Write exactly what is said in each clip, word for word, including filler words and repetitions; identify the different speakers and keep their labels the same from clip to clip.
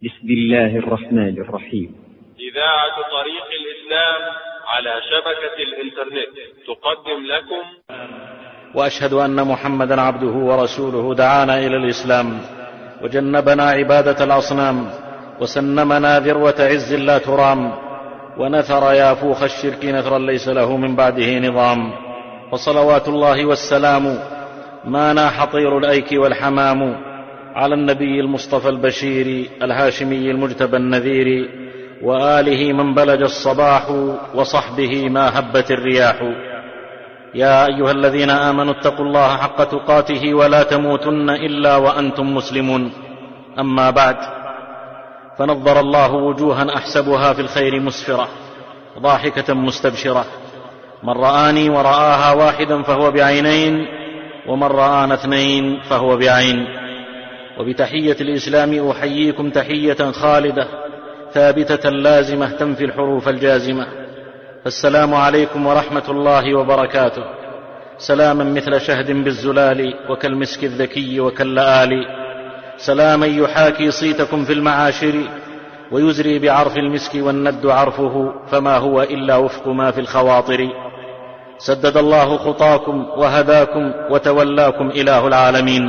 Speaker 1: بسم الله الرحمن الرحيم.
Speaker 2: إذاعة طريق الإسلام على شبكة الإنترنت تقدم لكم.
Speaker 3: وأشهد أن محمدا عبده ورسوله دعانا إلى الإسلام وجنبنا عبادة الأصنام وسنمنا ذروة عز لا ترام ونثر يافوخ الشرك نثرا ليس له من بعده نظام. وصلوات الله والسلام ما ناح طير الأيك والحمام على النبي المصطفى البشير الهاشمي المجتبى النذير وآله من بلج الصباح وصحبه ما هبت الرياح. يا أيها الذين آمنوا اتقوا الله حق تقاته ولا تموتن إلا وأنتم مسلمون. أما بعد، فنظر الله وجوها أحسبها في الخير مسفرة ضاحكة مستبشرة. من رآني ورآها واحدا فهو بعينين، ومن رآنا اثنين فهو بعين. وبتحية الإسلام أحييكم تحية خالدة ثابتة لازمة تنفي الحروف الجازمة. السلام عليكم ورحمة الله وبركاته. سلاما مثل شهد بالزلال وكالمسك الذكي وكاللآل. سلاما يحاكي صيتكم في المعاشر ويزري بعرف المسك والند عرفه، فما هو إلا وفق ما في الخواطر. سدد الله خطاكم وهداكم وتولاكم إله العالمين.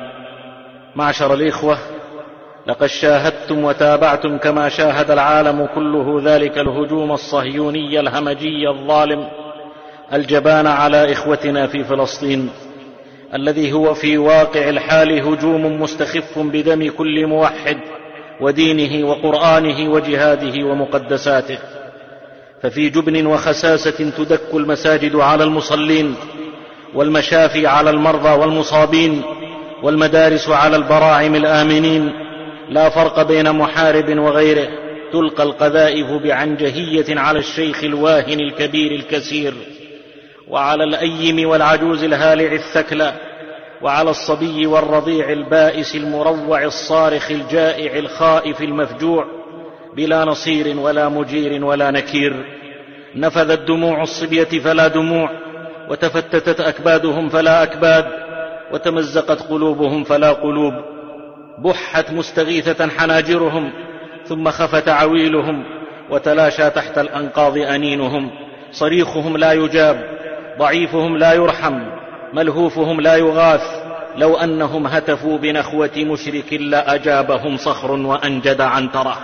Speaker 3: معشر الإخوة، لقد شاهدتم وتابعتم كما شاهد العالم كله ذلك الهجوم الصهيوني الهمجي الظالم الجبان على إخوتنا في فلسطين، الذي هو في واقع الحال هجوم مستخف بدم كل موحد ودينه وقرآنه وجهاده ومقدساته. ففي جبن وخساسة تدك المساجد على المصلين، والمشافي على المرضى والمصابين، والمدارس على البراعم الآمنين. لا فرق بين محارب وغيره. تلقى القذائف بعنجهية على الشيخ الواهن الكبير الكسير، وعلى الأيم والعجوز الهالع الثكلى، وعلى الصبي والرضيع البائس المروع الصارخ الجائع الخائف المفجوع، بلا نصير ولا مجير ولا نكير. نفذت دموع الصبية فلا دموع، وتفتتت أكبادهم فلا أكباد، وتمزقت قلوبهم فلا قلوب. بحت مستغيثة حناجرهم، ثم خفت عويلهم، وتلاشى تحت الأنقاض أنينهم. صريخهم لا يجاب، ضعيفهم لا يرحم، ملهوفهم لا يغاث. لو أنهم هتفوا بنخوة مشرك لأجابهم صخر وأنجد عنترة.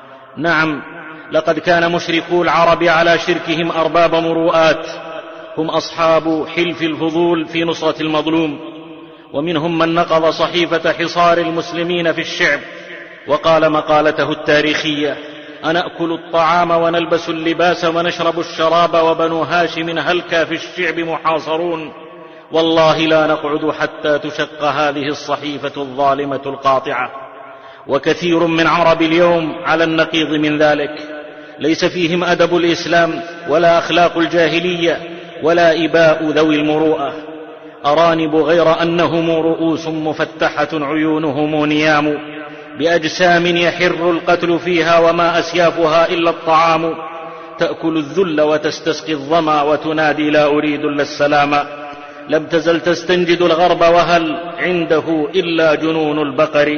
Speaker 3: نعم، لقد كان مشركو العرب على شركهم أرباب مروءات، هم أصحاب حلف الفضول في نصرة المظلوم. ومنهم من نقض صحيفة حصار المسلمين في الشعب وقال مقالته التاريخية: أنأكل الطعام ونلبس اللباس ونشرب الشراب وبنو هاشم هلكا في الشعب محاصرون، والله لا نقعد حتى تشق هذه الصحيفة الظالمة القاطعة. وكثير من عرب اليوم على النقيض من ذلك، ليس فيهم أدب الإسلام ولا أخلاق الجاهلية ولا إباء ذوي المروءة. أرانب غير أنهم رؤوس مفتحة عيونهم نيام، بأجسام يحر القتل فيها وما أسيافها إلا الطعام. تأكل الذل وتستسقي الظما وتنادي: لا أريد إلا السلام. لم تزل تستنجد الغرب وهل عنده إلا جنون البقر.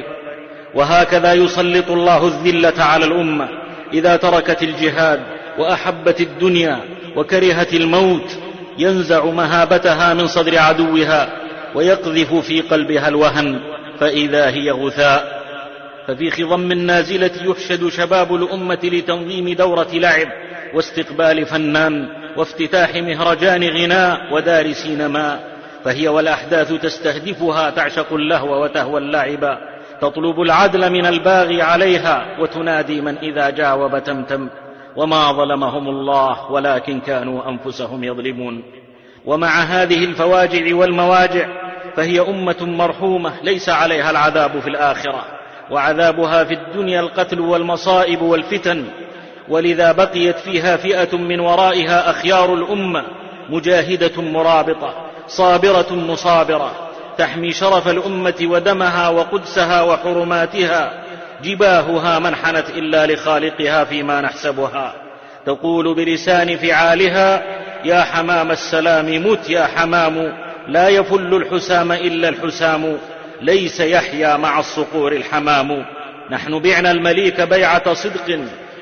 Speaker 3: وهكذا يسلط الله الذلة على الأمة إذا تركت الجهاد وأحبت الدنيا وكرهت الموت. ينزع مهابتها من صدر عدوها ويقذف في قلبها الوهن، فإذا هي غثاء. ففي خضم النازلة يحشد شباب الأمة لتنظيم دورة لعب واستقبال فنان وافتتاح مهرجان غناء ودار سينما، فهي والأحداث تستهدفها تعشق اللهو وتهوى اللعب، تطلب العدل من الباغي عليها وتنادي من إذا جاوب تمتم. وما ظلمهم الله ولكن كانوا أنفسهم يظلمون. ومع هذه الفواجع والمواجع فهي أمة مرحومة ليس عليها العذاب في الآخرة، وعذابها في الدنيا القتل والمصائب والفتن. ولذا بقيت فيها فئة من ورائها أخيار الأمة، مجاهدة مرابطة صابرة مصابرة، تحمي شرف الأمة ودمها وقدسها وحرماتها. جباهها ما انحنت إلا لخالقها فيما نحسبها. تقول بلسان فعالها: يا حمام السلام مت يا حمام، لا يفل الحسام إلا الحسام، ليس يحيا مع الصقور الحمام. نحن بعنا المليك بيعة صدق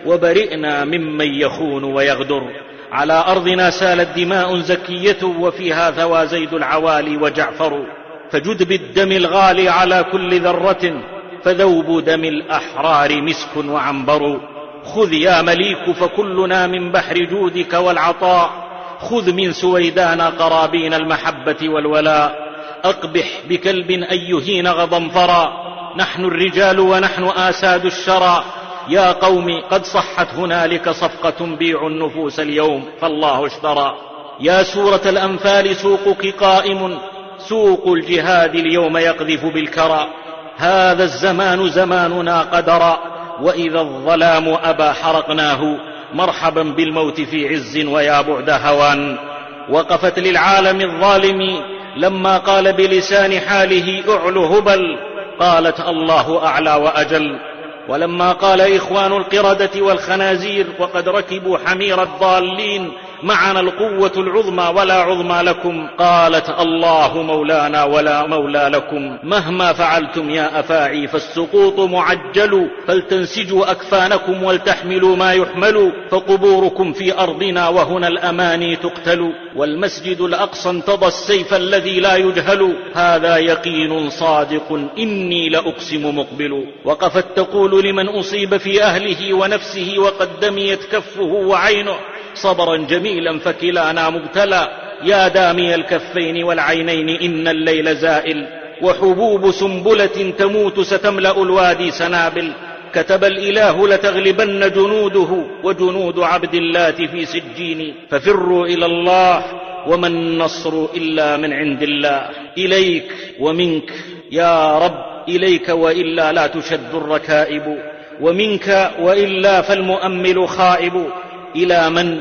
Speaker 3: وبرئنا ممن يخون ويغدر. على أرضنا سالت دماء زكية وفيها ثوى زيد العوالي وجعفر. فجد بالدم الغالي على كل ذرة فذوب دم الأحرار مسك وعنبر. خذ يا مليك فكلنا من بحر جودك والعطاء. خذ من سويدان قرابين المحبة والولاء. أقبح بكلب أن يهين غضنفرا. نحن الرجال ونحن آساد الشرى. يا قوم قد صحت هنالك صفقة بيعوا النفوس اليوم فالله اشترى. يا سورة الأنفال سوقك قائم. سوق الجهاد اليوم يقذف بالكرى. هذا الزمان زماننا قدرا. وإذا الظلام أبى حرقناه. مرحبا بالموت في عز ويا بعد هوان. وقفت للعالم الظالم لما قال بلسان حاله اعلو هبل. قالت الله أعلى وأجل. ولما قال إخوان القردة والخنازير وقد ركبوا حمير الضالين معنا القوة العظمى ولا عظمى لكم. قالت الله مولانا ولا مولى لكم. مهما فعلتم يا أفاعي فالسقوط معجل. فلتنسجوا أكفانكم ولتحملوا ما يحمل. فقبوركم في أرضنا وهنا الأماني تقتل. والمسجد الأقصى انتضى السيف الذي لا يجهل. هذا يقين صادق إني لأقسم مقبل. وقفت تقول لمن أصيب في أهله ونفسه وقد دميت كفه وعينه صبرا جميلا فكلانا مبتلى. يا دامي الكفين والعينين إن الليل زائل. وحبوب سنبلة تموت ستملأ الوادي سنابل. كتب الإله لتغلبن جنوده وجنود عبد الله في سجين. ففروا إلى الله وما النصر إلا من عند الله. إليك ومنك يا رب. إليك وإلا لا تشد الركائب. ومنك وإلا فالمؤمل خائب. إلى من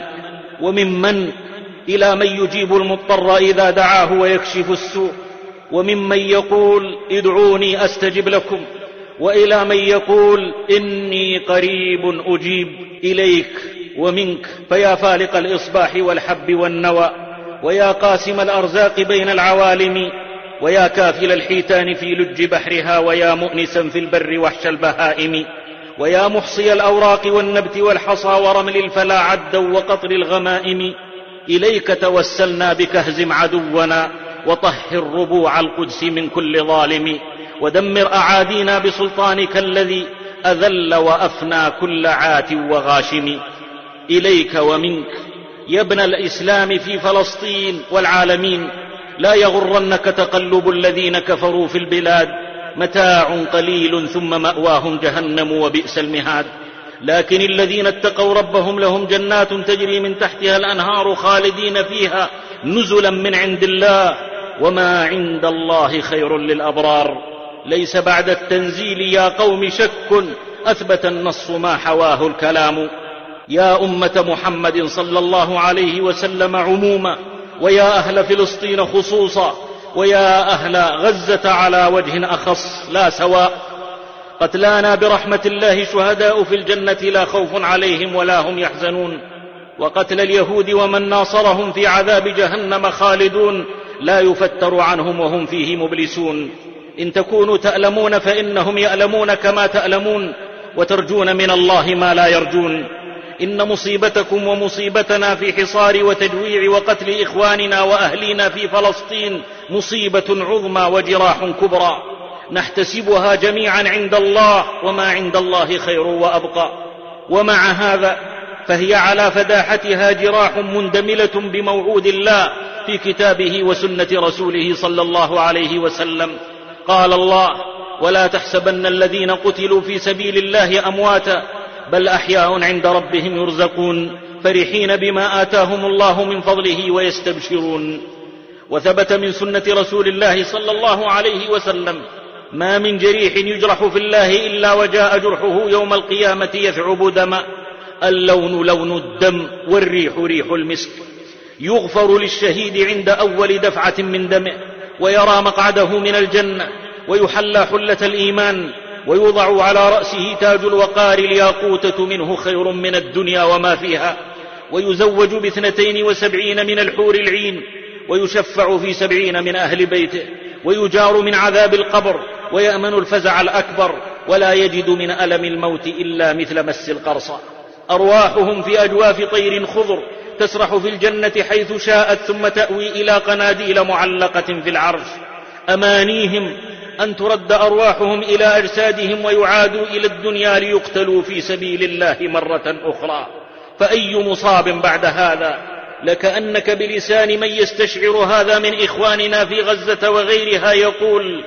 Speaker 3: وممن إلى من يجيب المضطر إذا دعاه ويكشف السوء. وممن يقول ادعوني أستجب لكم. وإلى من يقول إني قريب أجيب. إليك ومنك فيا فالق الإصباح والحب والنوى. ويا قاسم الأرزاق بين العوالم. ويا كافل الحيتان في لج بحرها. ويا مؤنسا في البر وحش البهائم. ويا محصي الأوراق والنبت والحصى ورمل الفلا عدا وقطر الغمائم. إليك توسلنا بك اهزم عدونا وطهر ربوع القدس من كل ظالم. ودمر أعادينا بسلطانك الذي أذل وأفنى كل عات وغاشم. إليك ومنك يا ابن الإسلام في فلسطين والعالمين. لا يغرنك تقلب الذين كفروا في البلاد. متاع قليل ثم مأواهم جهنم وبئس المهاد. لكن الذين اتقوا ربهم لهم جنات تجري من تحتها الأنهار خالدين فيها نزلا من عند الله. وما عند الله خير للأبرار. ليس بعد التنزيل يا قوم شك أثبت النص ما حواه الكلام. يا أمة محمد صلى الله عليه وسلم عموما. ويا أهل فلسطين خصوصا. ويا أهل غزة على وجه أخص لا سواء. قتلانا برحمة الله شهداء في الجنة لا خوف عليهم ولا هم يحزنون. وقتل اليهود ومن ناصرهم في عذاب جهنم خالدون لا يفتر عنهم وهم فيه مبلسون. إن تكونوا تألمون فإنهم يألمون كما تألمون. وترجون من الله ما لا يرجون. إن مصيبتكم ومصيبتنا في حصار وتجويع وقتل إخواننا وأهلينا في فلسطين مصيبة عظمى وجراح كبرى نحتسبها جميعا عند الله. وما عند الله خير وأبقى. ومع هذا فهي على فداحتها جراح مندملة بموعود الله في كتابه وسنة رسوله صلى الله عليه وسلم. قال الله ولا تحسبن الذين قتلوا في سبيل الله أمواتا بل أحياء عند ربهم يرزقون فرحين بما آتاهم الله من فضله ويستبشرون. وثبت من سنة رسول الله صلى الله عليه وسلم ما من جريح يجرح في الله إلا وجاء جرحه يوم القيامة يثعب دما. اللون لون الدم والريح ريح المسك. يغفر للشهيد عند أول دفعة من دمه ويرى مقعده من الجنة ويحلى حلة الإيمان ويوضع على رأسه تاج الوقار الياقوتة منه خير من الدنيا وما فيها. ويزوج باثنتين وسبعين من الحور العين ويشفع في سبعين من أهل بيته ويجار من عذاب القبر ويأمن الفزع الأكبر. ولا يجد من ألم الموت إلا مثل مس القرصة. أرواحهم في أجواف طير خضر تسرح في الجنة حيث شاءت ثم تأوي إلى قناديل معلقة في العرش. أمانيهم أن ترد أرواحهم إلى أجسادهم ويعادوا إلى الدنيا ليقتلوا في سبيل الله مرة أخرى. فأي مصاب بعد هذا؟ لكأنك بلسان من يستشعر هذا من إخواننا في غزة وغيرها يقول: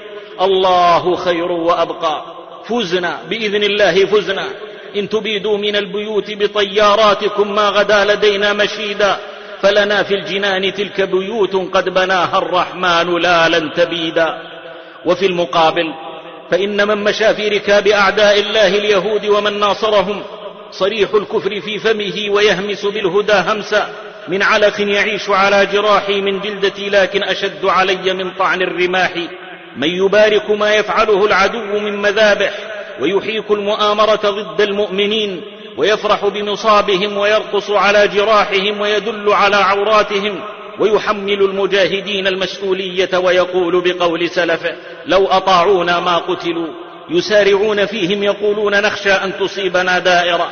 Speaker 3: الله خير وأبقى، فزنا بإذن الله، فزنا. إن تبيدوا من البيوت بطياراتكم ما غدا لدينا مشيدا، فلنا في الجنان تلك بيوت قد بناها الرحمن لا لن تبيدا. وفي المقابل فإن من مشى في ركاب أعداء الله اليهود ومن ناصرهم صريح الكفر في فمه ويهمس بالهدى همسا، من علق يعيش على جراحي من جلدتي لكن أشد علي من طعن الرماح. من يبارك ما يفعله العدو من مذابح ويحيك المؤامرة ضد المؤمنين ويفرح بمصابهم ويرقص على جراحهم ويدل على عوراتهم ويحمل المجاهدين المسؤولية ويقول بقول سلفه: لو أطاعونا ما قتلوا. يسارعون فيهم يقولون: نخشى أن تصيبنا دائرة.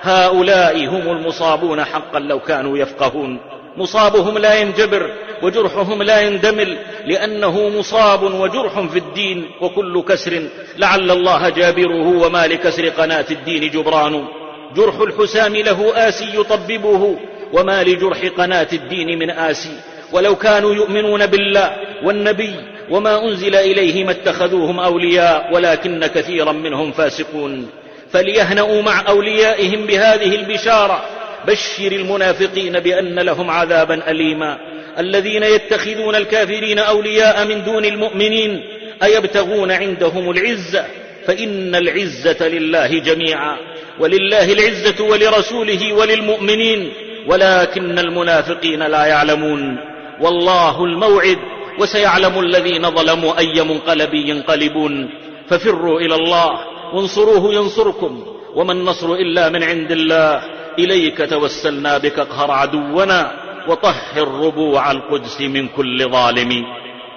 Speaker 3: هؤلاء هم المصابون حقا لو كانوا يفقهون. مصابهم لا ينجبر وجرحهم لا يندمل، لأنه مصاب وجرح في الدين، وكل كسر لعل الله جابره وما لكسر قناة الدين جبران. جرح الحسام له آسي يطببه وما لجرح قناة الدين من آسي. ولو كانوا يؤمنون بالله والنبي وما أنزل إليه ما اتخذوهم أولياء ولكن كثيرا منهم فاسقون. فليهنأوا مع أوليائهم بهذه البشارة: بشر المنافقين بأن لهم عذابا أليما. الذين يتخذون الكافرين أولياء من دون المؤمنين أيبتغون عندهم العزة؟ فإن العزة لله جميعا، ولله العزة ولرسوله وللمؤمنين ولكن المنافقين لا يعلمون. والله الموعد وسيعلم الذين ظلموا أي منقلب ينقلبون. ففروا إلى الله وانصروه ينصركم، وما النصر إلا من عند الله. إليك توسلنا بك اقهر عدونا وطهر ربوع القدس من كل ظالم.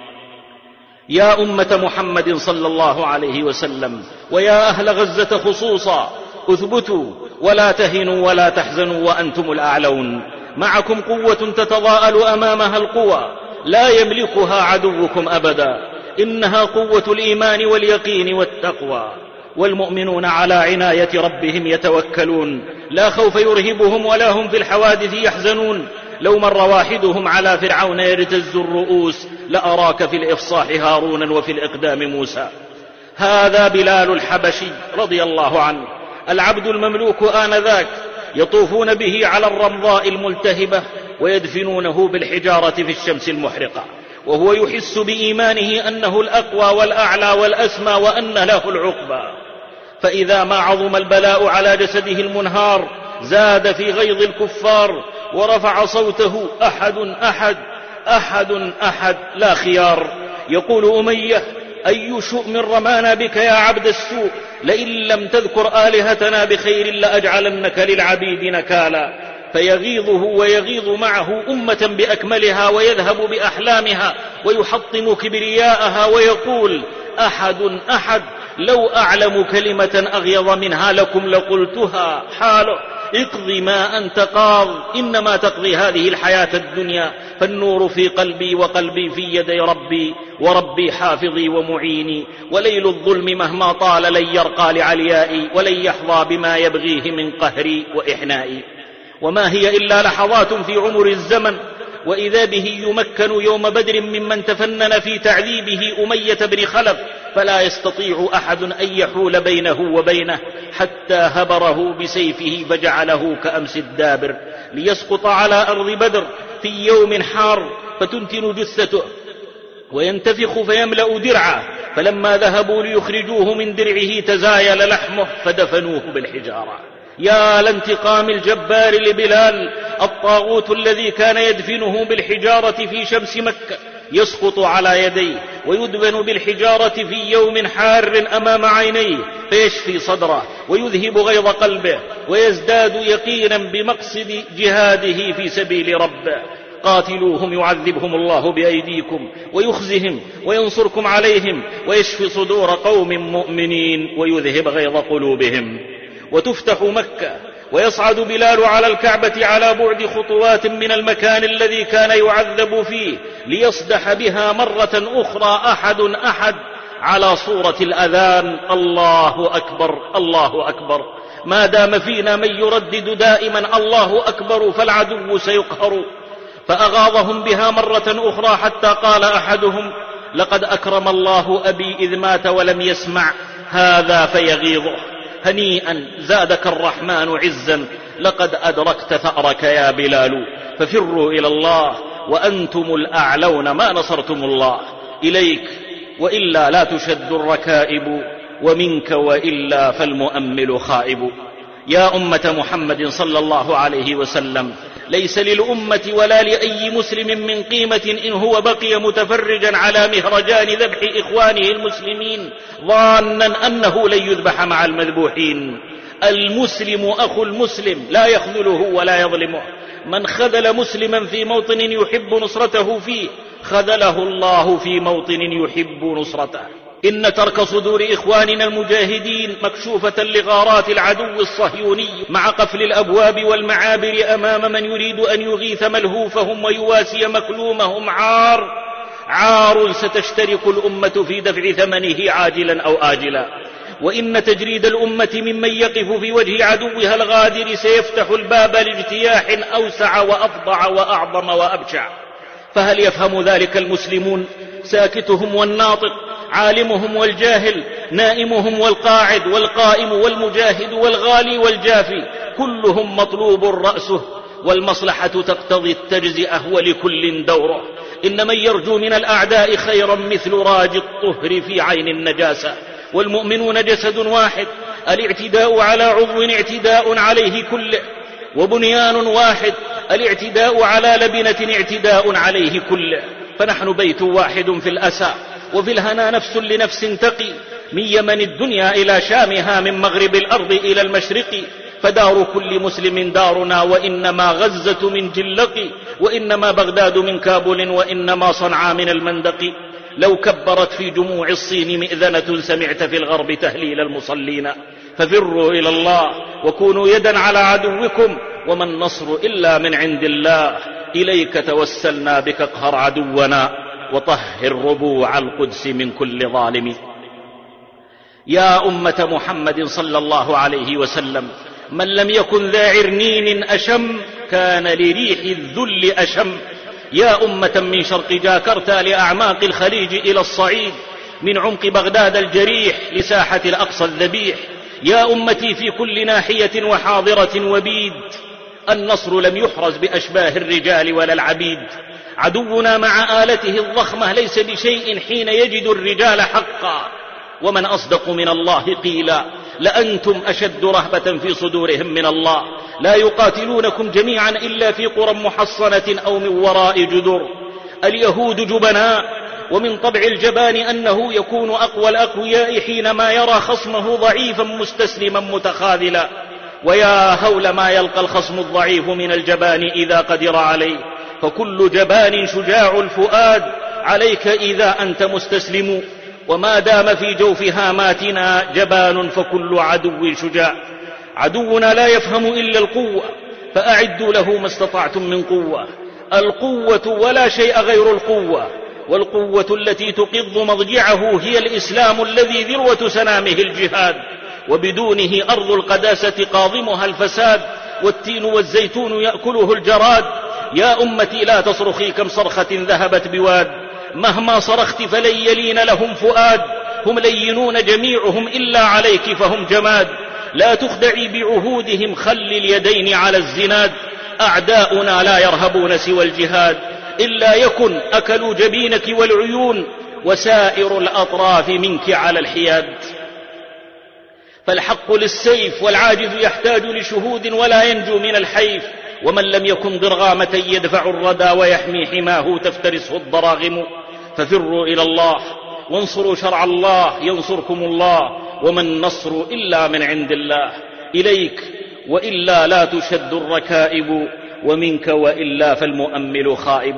Speaker 3: يا أمة محمد صلى الله عليه وسلم ويا أهل غزة خصوصا، اثبتوا ولا تهنوا ولا تحزنوا وأنتم الأعلون. معكم قوة تتضاءل أمامها القوى، لا يملكها عدوكم أبدا. إنها قوة الإيمان واليقين والتقوى. والمؤمنون على عناية ربهم يتوكلون، لا خوف يرهبهم ولا هم في الحوادث يحزنون. لو مر واحدهم على فرعون يرتز الرؤوس لأراك في الإفصاح هارونا وفي الإقدام موسى. هذا بلال الحبشي رضي الله عنه، العبد المملوك آنذاك، يطوفون به على الرمضاء الملتهبة ويدفنونه بالحجارة في الشمس المحرقة، وهو يحس بإيمانه أنه الأقوى والأعلى والأسمى وأن له العقبى. فإذا ما عظم البلاء على جسده المنهار زاد في غيظ الكفار ورفع صوته: أحد أحد أحد أحد لا خيار. يقول أمية: أي شؤم رمانا بك يا عبد السوء، لئن لم تذكر آلهتنا بخير لأجعلنك للعبيد نكالا. فيغيظه ويغيظ معه أمة بأكملها ويذهب بأحلامها ويحطم كبرياءها ويقول: أحد أحد، لو أعلم كلمة أغيظ منها لكم لقلتها. حاله: اقضي ما أنت قاض، إنما تقضي هذه الحياة الدنيا، فالنور في قلبي وقلبي في يدي ربي، وربي حافظي ومعيني. وليل الظلم مهما طال لن يرقى لعليائي، ولن يحظى بما يبغيه من قهري وإحنائي. وما هي إلا لحظات في عمر الزمن، وإذا به يمكن يوم بدر ممن تفنن في تعذيبه أمية بن خلف، فلا يستطيع أحد أن يحول بينه وبينه، حتى هبره بسيفه فجعله كأمس الدابر، ليسقط على أرض بدر في يوم حار فتنتن جثته وينتفخ فيملأ درعه. فلما ذهبوا ليخرجوه من درعه تزايل لحمه فدفنوه بالحجارة. يا لانتقام الجبار لبلال، الطاغوت الذي كان يدفنه بالحجارة في شمس مكة يسقط على يديه ويدفن بالحجارة في يوم حار أمام عينيه، فيشفي صدره ويذهب غيظ قلبه ويزداد يقينا بمقصد جهاده في سبيل ربه. قاتلوهم يعذبهم الله بأيديكم ويخزهم وينصركم عليهم ويشفي صدور قوم مؤمنين ويذهب غيظ قلوبهم. وتفتح مكة ويصعد بلال على الكعبة على بعد خطوات من المكان الذي كان يعذب فيه ليصدح بها مرة أخرى أحد أحد على صورة الأذان: الله أكبر الله أكبر. ما دام فينا من يردد دائما الله أكبر فالعدو سيقهر. فأغاظهم بها مرة أخرى حتى قال أحدهم: لقد أكرم الله أبي إذ مات ولم يسمع هذا فيغيظه. هنيئا زادك الرحمن عزا، لقد أدركت ثأرك يا بلال. ففروا إلى الله وأنتم الأعلون ما نصرتم الله. إليك وإلا لا تشد الركائب، ومنك وإلا فالمؤمل خائب. يا أمة محمد صلى الله عليه وسلم، ليس للأمة ولا لأي مسلم من قيمة إن هو بقي متفرجا على مهرجان ذبح إخوانه المسلمين ظانا أنه لن يذبح مع المذبوحين. المسلم أخو المسلم لا يخذله ولا يظلمه. من خذل مسلما في موطن يحب نصرته فيه خذله الله في موطن يحب نصرته. إن ترك صدور إخواننا المجاهدين مكشوفة لغارات العدو الصهيوني مع قفل الأبواب والمعابر أمام من يريد أن يغيث ملهوفهم ويواسي مكلومهم عار عار ستشترك الأمة في دفع ثمنه عاجلا أو آجلا. وإن تجريد الأمة ممن يقف في وجه عدوها الغادر سيفتح الباب لاجتياح أوسع وأفضع وأعظم وأبشع. فهل يفهم ذلك المسلمون؟ ساكتهم والناطق، عالمهم والجاهل، نائمهم والقاعد، والقائم والمجاهد والغالي والجافي، كلهم مطلوب رأسه، والمصلحة تقتضي التجزئة ولكل دوره. إن من يرجو من الأعداء خيرا مثل راجي الطهر في عين النجاسة. والمؤمنون جسد واحد، الاعتداء على عضو اعتداء عليه كله، وبنيان واحد، الاعتداء على لبنة اعتداء عليه كله. فنحن بيت واحد في الأسى، وفي الهنا نفس لنفس تقي، من يمن الدنيا إلى شامها، من مغرب الأرض إلى المشرق. فدار كل مسلم دارنا، وإنما غزة من جلق، وإنما بغداد من كابل، وإنما صنعاء من المندق. لو كبرت في جموع الصين مئذنة سمعت في الغرب تهليل المصلين. ففروا إلى الله وكونوا يدا على عدوكم، وما النصر إلا من عند الله. إليك توسلنا بك اقهر عدونا، وطهر ربوع القدس من كل ظالم. يا أمة محمد صلى الله عليه وسلم، من لم يكن ذا عرنين أشم كان لريح الذل أشم. يا أمة من شرق جاكرتا لأعماق الخليج إلى الصعيد، من عمق بغداد الجريح لساحة الأقصى الذبيح. يا أمتي في كل ناحية وحاضرة وبيد، النصر لم يحرز بأشباه الرجال ولا العبيد. عدونا مع آلته الضخمة ليس بشيء حين يجد الرجال حقا. ومن أصدق من الله قيلا، لأنتم أشد رهبة في صدورهم من الله. لا يقاتلونكم جميعا إلا في قرى محصنة أو من وراء جدر. اليهود جبناء، ومن طبع الجبان أنه يكون أقوى الأقوياء حينما يرى خصمه ضعيفا مستسلما متخاذلا. ويا هول ما يلقى الخصم الضعيف من الجبان إذا قدر عليه. فكل جبان شجاع الفؤاد عليك إذا أنت مستسلم. وما دام في جوف هاماتنا جبان فكل عدو شجاع. عدونا لا يفهم إلا القوة، فأعدوا له ما استطعتم من قوة. القوة ولا شيء غير القوة، والقوة التي تقض مضجعه هي الإسلام الذي ذروة سنامه الجهاد، وبدونه أرض القداسة قاضمها الفساد، والتين والزيتون يأكله الجراد. يا أمتي لا تصرخي كم صرخة ذهبت بواد، مهما صرخت فلن يلين لهم فؤاد. هم لينون جميعهم إلا عليك فهم جماد. لا تخدعي بعهودهم، خل اليدين على الزناد. أعداؤنا لا يرهبون سوى الجهاد، إلا يكن أكلوا جبينك والعيون، وسائر الأطراف منك على الحياد. فالحق للسيف، والعاجز يحتاج لشهود ولا ينجو من الحيف. ومن لم يكن ضرغامة يدفع الردى ويحمي حماه تفترسه الضراغم. ففروا إلى الله وانصروا شرع الله ينصركم الله، وما النصر إلا من عند الله. إليك وإلا لا تشد الركائب، ومنك وإلا فالمؤمل خائب.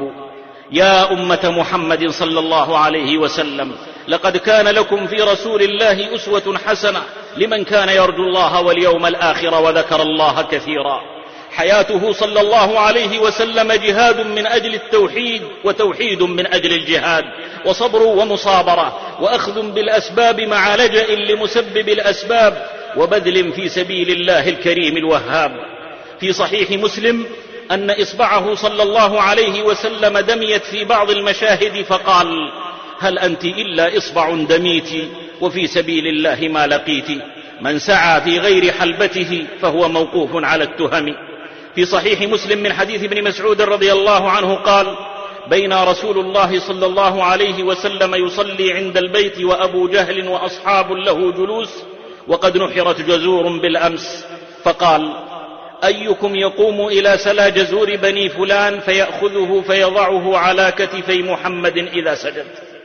Speaker 3: يا أمة محمد صلى الله عليه وسلم، لقد كان لكم في رسول الله أسوة حسنة لمن كان يرجو الله واليوم الآخر وذكر الله كثيرا. حياته صلى الله عليه وسلم جهاد من أجل التوحيد وتوحيد من أجل الجهاد، وصبر ومصابرة وأخذ بالأسباب مع لجأ لمسبب الأسباب وبذل في سبيل الله الكريم الوهاب. في صحيح مسلم أن إصبعه صلى الله عليه وسلم دميت في بعض المشاهد فقال: هل أنت إلا إصبع دميت وفي سبيل الله ما لقيت. من سعى في غير حلبته فهو موقوف على التهم. في صحيح مسلم من حديث ابن مسعود رضي الله عنه قال: بين رسول الله صلى الله عليه وسلم يصلي عند البيت وأبو جهل وأصحاب له جلوس وقد نحرت جزور بالأمس، فقال: أيكم يقوم إلى سلا جزور بني فلان فيأخذه فيضعه على كتفي محمد إذا سجد.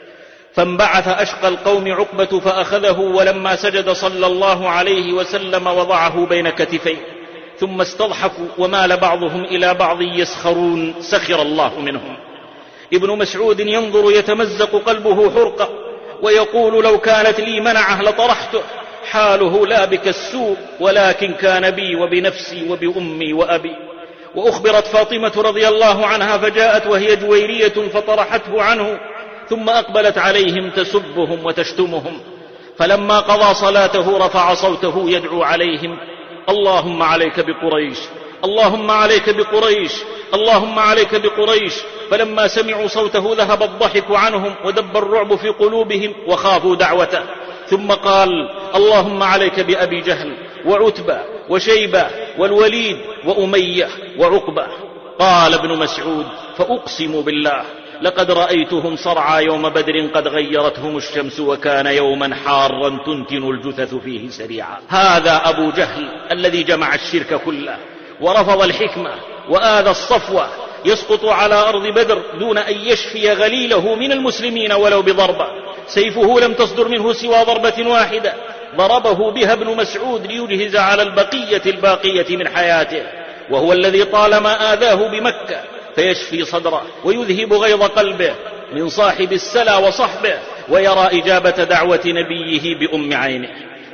Speaker 3: فانبعث أشقى القوم عقبة فأخذه، ولما سجد صلى الله عليه وسلم وضعه بين كتفيه، ثم استضحكوا ومال بعضهم إلى بعض يسخرون، سخر الله منهم. ابن مسعود ينظر يتمزق قلبه حرقة ويقول: لو كانت لي منعه لطرحته. حاله لا بك السوء، ولكن كان بي وبنفسي وبأمي وأبي. وأخبرت فاطمة رضي الله عنها فجاءت وهي جويرية فطرحته عنه، ثم أقبلت عليهم تسبهم وتشتمهم. فلما قضى صلاته رفع صوته يدعو عليهم: اللهم عليك بقريش، اللهم عليك بقريش، اللهم عليك بقريش. فلما سمعوا صوته ذهب الضحك عنهم ودب الرعب في قلوبهم وخافوا دعوته. ثم قال: اللهم عليك بأبي جهل وعتبة وشيبة والوليد وأمية وعقبة. قال ابن مسعود: فأقسم بالله لقد رأيتهم صرعى يوم بدر قد غيرتهم الشمس، وكان يوما حارا تنتن الجثث فيه سريعا. هذا أبو جهل الذي جمع الشرك كله ورفض الحكمة وآذى الصفوة، يسقط على أرض بدر دون أن يشفي غليله من المسلمين ولو بضربة. سيفه لم تصدر منه سوى ضربة واحدة ضربه بها ابن مسعود ليجهز على البقية الباقية من حياته، وهو الذي طالما آذاه بمكة فيشفي صدره ويذهب غيظ قلبه من صاحب السلا وصحبه، ويرى إجابة دعوة نبيه بأم عينه.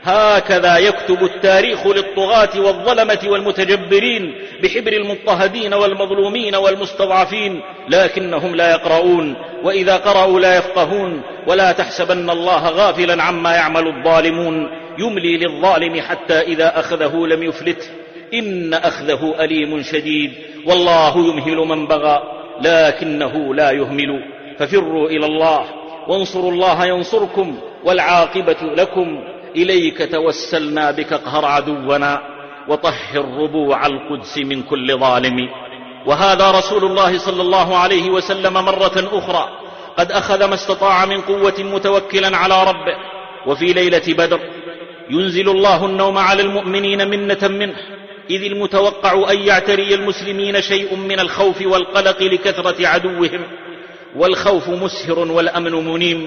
Speaker 3: هكذا يكتب التاريخ للطغاة والظلمة والمتجبرين بحبر المضطهدين والمظلومين والمستضعفين، لكنهم لا يقرؤون، وإذا قرأوا لا يفقهون. ولا تحسبن الله غافلا عما يعمل الظالمون، يملي للظالم حتى إذا أخذه لم يفلته، إن أخذه أليم شديد. والله يمهل من بغى لكنه لا يهمل. ففروا إلى الله وانصروا الله ينصركم والعاقبة لكم. إليك توسلنا بك اقهر عدونا وطهر ربوع القدس من كل ظالم. وهذا رسول الله صلى الله عليه وسلم مرة أخرى قد أخذ ما استطاع من قوة متوكلا على ربه. وفي ليلة بدر ينزل الله النوم على المؤمنين منة منه، إذ المتوقع أن يعتري المسلمين شيء من الخوف والقلق لكثرة عدوهم، والخوف مسهر والأمن منيم.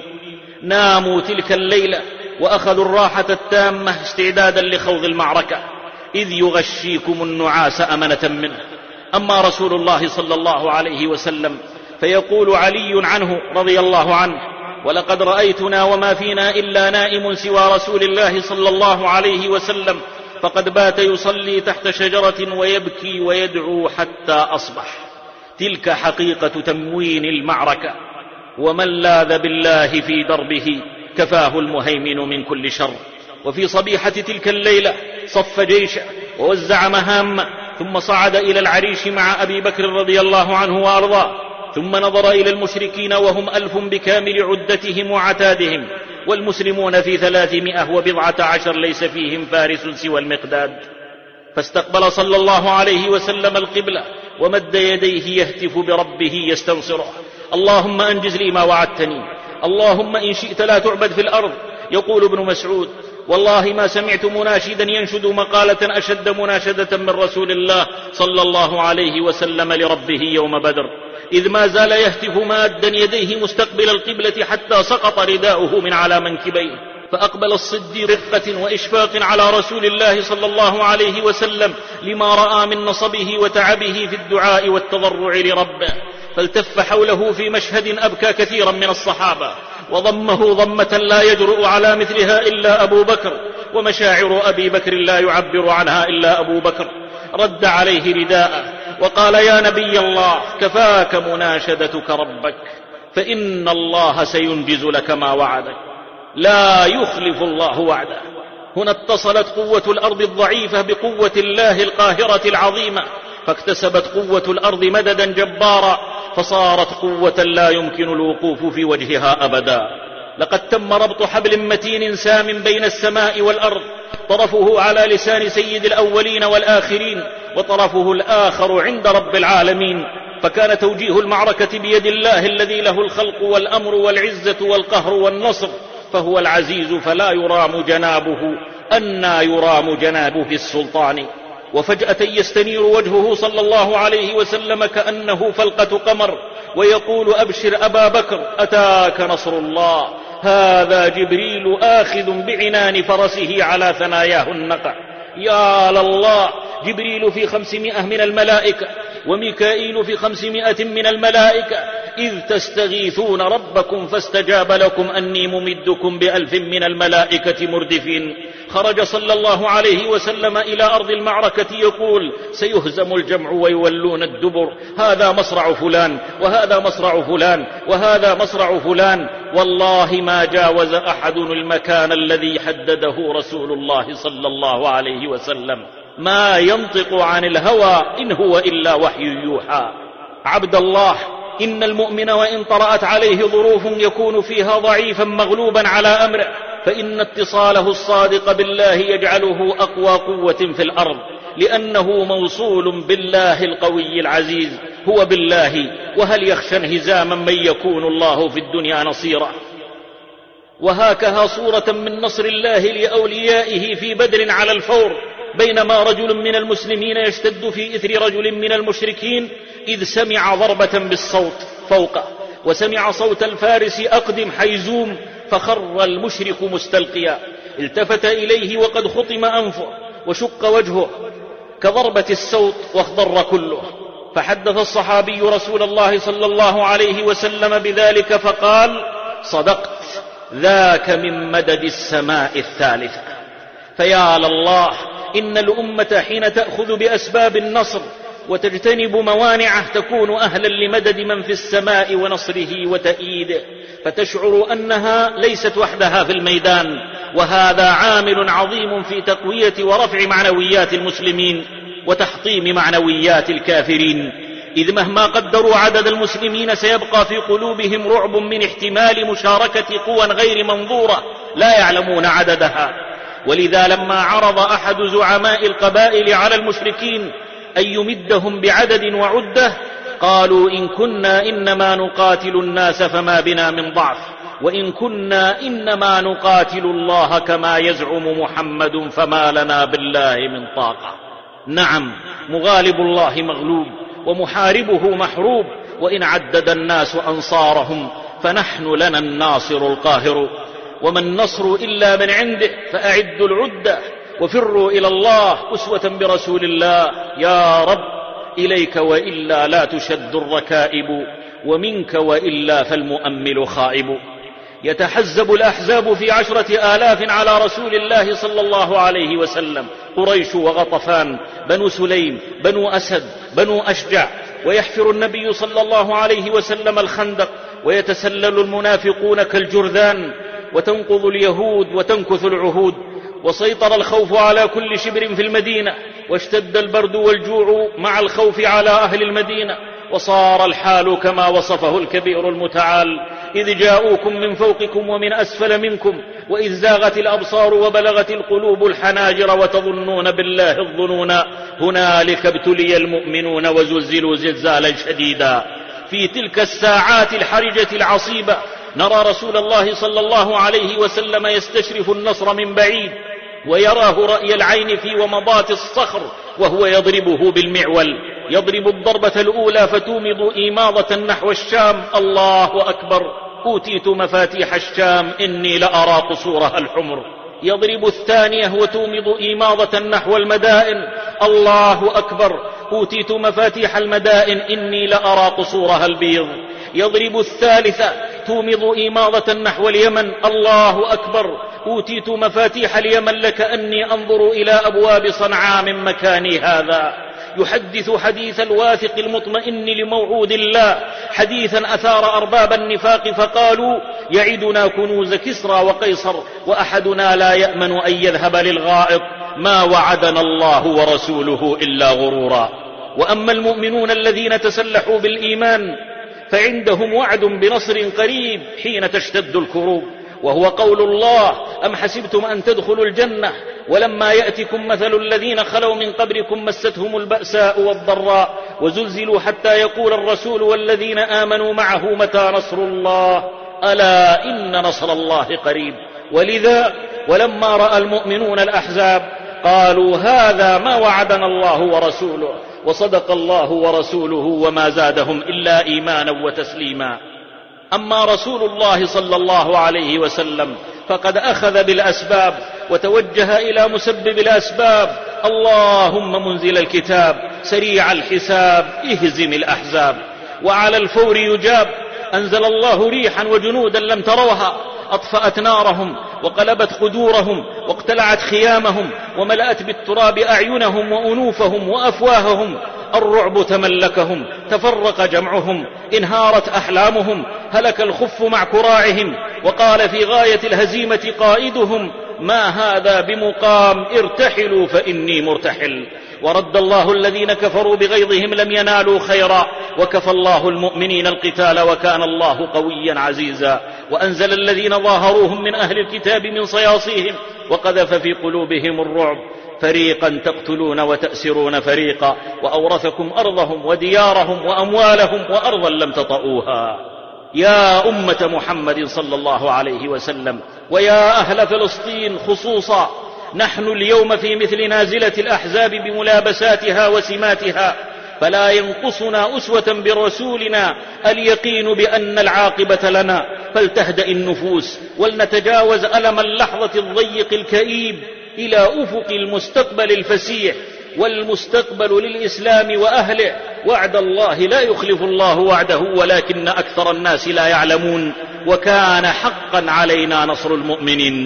Speaker 3: ناموا تلك الليلة وأخذوا الراحة التامة استعدادا لخوض المعركة، إذ يغشيكم النعاس أمنة منه. أما رسول الله صلى الله عليه وسلم فيقول علي عنه رضي الله عنه: ولقد رأيتنا وما فينا إلا نائم سوى رسول الله صلى الله عليه وسلم، فقد بات يصلي تحت شجرة ويبكي ويدعو حتى أصبح. تلك حقيقة تموين المعركة، ومن لاذ بالله في دربه كفاه المهيمن من كل شر. وفي صبيحة تلك الليلة صف جيشه ووزع مهامه، ثم صعد إلى العريش مع أبي بكر رضي الله عنه وأرضاه، ثم نظر إلى المشركين وهم ألف بكامل عدتهم وعتادهم، والمسلمون في ثلاثمائة وبضعة عشر ليس فيهم فارس سوى المقداد. فاستقبل صلى الله عليه وسلم القبلة ومد يديه يهتف بربه يستنصره: اللهم أنجز لي ما وعدتني، اللهم إن شئت لا تعبد في الأرض. يقول ابن مسعود: والله ما سمعت مناشدا ينشد مقالة أشد مناشدة من رسول الله صلى الله عليه وسلم لربه يوم بدر، إذ ما زال يهتف مادا يديه مستقبل القبلة حتى سقط رداؤه من على منكبيه. فأقبل الصديق برقة وإشفاق على رسول الله صلى الله عليه وسلم لما رأى من نصبه وتعبه في الدعاء والتضرع لربه، فالتف حوله في مشهد أبكى كثيرا من الصحابة، وضمه ضمة لا يجرؤ على مثلها إلا أبو بكر، ومشاعر أبي بكر لا يعبر عنها إلا أبو بكر. رد عليه رداءه وقال: يا نبي الله، كفاك مناشدتك ربك، فإن الله سينجز لك ما وعدك، لا يخلف الله وعده. هنا اتصلت قوة الأرض الضعيفة بقوة الله القاهرة العظيمة، فاكتسبت قوة الأرض مددا جبارا، فصارت قوة لا يمكن الوقوف في وجهها أبدا. لقد تم ربط حبل متين سام بين السماء والأرض، طرفه على لسان سيد الأولين والآخرين، وطرفه الآخر عند رب العالمين، فكان توجيه المعركة بيد الله الذي له الخلق والأمر والعزة والقهر والنصر، فهو العزيز فلا يرام جنابه، أنى يرام جنابه في السلطان. وفجأة يستنير وجهه صلى الله عليه وسلم كأنه فلقة قمر، ويقول: أبشر أبا بكر، أتاك نصر الله، هذا جبريل آخذ بعنان فرسه على ثناياه النقع. يا لله، جبريل في خمسمائة من الملائكة، وميكائيل في خمسمائة من الملائكة، إذ تستغيثون ربكم فاستجاب لكم أني ممدكم بألف من الملائكة مردفين. خرج صلى الله عليه وسلم إلى أرض المعركة يقول: سيهزم الجمع ويولون الدبر، هذا مصرع فلان، وهذا مصرع فلان، وهذا مصرع فلان. والله ما جاوز أحد المكان الذي حدده رسول الله صلى الله عليه وسلم، ما ينطق عن الهوى إن هو إلا وحي يوحى. عبد الله، إن المؤمن وإن طرأت عليه ظروف يكون فيها ضعيفا مغلوبا على أمره، فإن اتصاله الصادق بالله يجعله أقوى قوة في الأرض، لأنه موصول بالله القوي العزيز، هو بالله. وهل يخشى انهزاما من يكون الله في الدنيا نصيرا؟ وهكذا صورة من نصر الله لأوليائه في بدر على الفور، بينما رجل من المسلمين يشتد في إثر رجل من المشركين، إذ سمع ضربة بالصوت فوقه، وسمع صوت الفارس أقدم حيزوم، فخر المشرك مستلقيا. التفت إليه وقد خطم أنفه وشق وجهه كضربة السوط واخضر كله، فحدث الصحابي رسول الله صلى الله عليه وسلم بذلك فقال: صدقت، ذاك من مدد السماء الثالثة. فيا لله، إن الأمة حين تأخذ بأسباب النصر وتجتنب موانعه تكون أهلا لمدد من في السماء ونصره وتأييده، فتشعر أنها ليست وحدها في الميدان. وهذا عامل عظيم في تقوية ورفع معنويات المسلمين وتحطيم معنويات الكافرين، إذ مهما قدروا عدد المسلمين سيبقى في قلوبهم رعب من احتمال مشاركة قوى غير منظورة لا يعلمون عددها. ولذا لما عرض أحد زعماء القبائل على المشركين أن يمدهم بعدد وعدة، قالوا: إن كنا إنما نقاتل الناس فما بنا من ضعف، وإن كنا إنما نقاتل الله كما يزعم محمد فما لنا بالله من طاقة. نعم، مغالب الله مغلوب، ومحاربه محروب، وإن عدد الناس أنصارهم فنحن لنا الناصر القاهر، وما النصر إلا من عنده، فأعدوا العدة وفروا إلى الله أسوة برسول الله. يا رب، إليك وإلا لا تشد الركائب، ومنك وإلا فالمؤمل خائب. يتحزب الأحزاب في عشرة آلاف على رسول الله صلى الله عليه وسلم، قريش وغطفان، بنو سليم، بنو أسد، بنو أشجع، ويحفر النبي صلى الله عليه وسلم الخندق، ويتسلل المنافقون كالجرذان، وتنقض اليهود وتنكث العهود، وسيطر الخوف على كل شبر في المدينة، واشتد البرد والجوع مع الخوف على أهل المدينة، وصار الحال كما وصفه الكبير المتعال: إذ جاءوكم من فوقكم ومن أسفل منكم، وإذ زاغت الأبصار وبلغت القلوب الحناجر وتظنون بالله الظنون، هنالك ابتلي المؤمنون وزلزلوا زلزالا شديدا. في تلك الساعات الحرجة العصيبة نرى رسول الله صلى الله عليه وسلم يستشرف النصر من بعيد، ويراه رأي العين في ومضات الصخر، وهو يضربه بالمعول، يضرب الضربة الأولى فتومض إيماضة نحو الشام، الله أكبر، أوتيت مفاتيح الشام إني لأرى قصورها الحمر. يضرب الثانية وتومض إيماضة نحو المدائن: الله أكبر، أوتيت مفاتيح المدائن إني لأرى قصورها البيض. يضرب الثالثة تومض إيماضة نحو اليمن: الله أكبر، أوتيت مفاتيح اليمن لكأني أنظر إلى أبواب صنعاء من مكاني هذا. يحدث حديث الواثق المطمئن لموعود الله، حديثا أثار أرباب النفاق فقالوا: يعدنا كنوز كسرى وقيصر وأحدنا لا يأمن أن يذهب للغائط. ما وعدنا الله ورسوله إلا غرورا. وأما المؤمنون الذين تسلحوا بالإيمان فعندهم وعد بنصر قريب حين تشتد الكروب، وهو قول الله: أم حسبتم أن تدخلوا الجنة ولما يأتكم مثل الذين خلوا من قبلكم مستهم البأساء والضراء وزلزلوا حتى يقول الرسول والذين آمنوا معه متى نصر الله ألا إن نصر الله قريب. ولذا ولما رأى المؤمنون الأحزاب قالوا: هذا ما وعدنا الله ورسوله، وصدق الله ورسوله وما زادهم إلا إيمانا وتسليما. أما رسول الله صلى الله عليه وسلم فقد أخذ بالأسباب وتوجه إلى مسبب الأسباب: اللهم منزل الكتاب سريع الحساب اهزم الأحزاب. وعلى الفور يجاب: أنزل الله ريحا وجنودا لم تروها أطفأت نارهم وقلبت قدورهم واقتلعت خيامهم وملأت بالتراب أعينهم وأنوفهم وأفواههم. الرعب تملكهم، تفرق جمعهم، انهارت أحلامهم، هلك الخف مع كراعهم. وقال في غاية الهزيمة قائدهم: ما هذا بمقام، ارتحلوا فإني مرتحل. ورد الله الذين كفروا بغيظهم لم ينالوا خيرا، وكفى الله المؤمنين القتال وكان الله قويا عزيزا. وأنزل الذين ظاهروهم من أهل الكتاب من صياصيهم وقذف في قلوبهم الرعب، فريقا تقتلون وتأسرون فريقا، وأورثكم أرضهم وديارهم وأموالهم وأرضا لم تطئوها. يا أمة محمد صلى الله عليه وسلم، ويا أهل فلسطين خصوصا، نحن اليوم في مثل نازلة الأحزاب بملابساتها وسماتها، فلا ينقصنا أسوة برسولنا اليقين بأن العاقبة لنا، فلتهدأ النفوس ولنتجاوز ألم اللحظة الضيق الكئيب إلى أفق المستقبل الفسيح. والمستقبل للإسلام وأهله، وعد الله لا يخلف الله وعده ولكن أكثر الناس لا يعلمون، وكان حقا علينا نصر المؤمنين.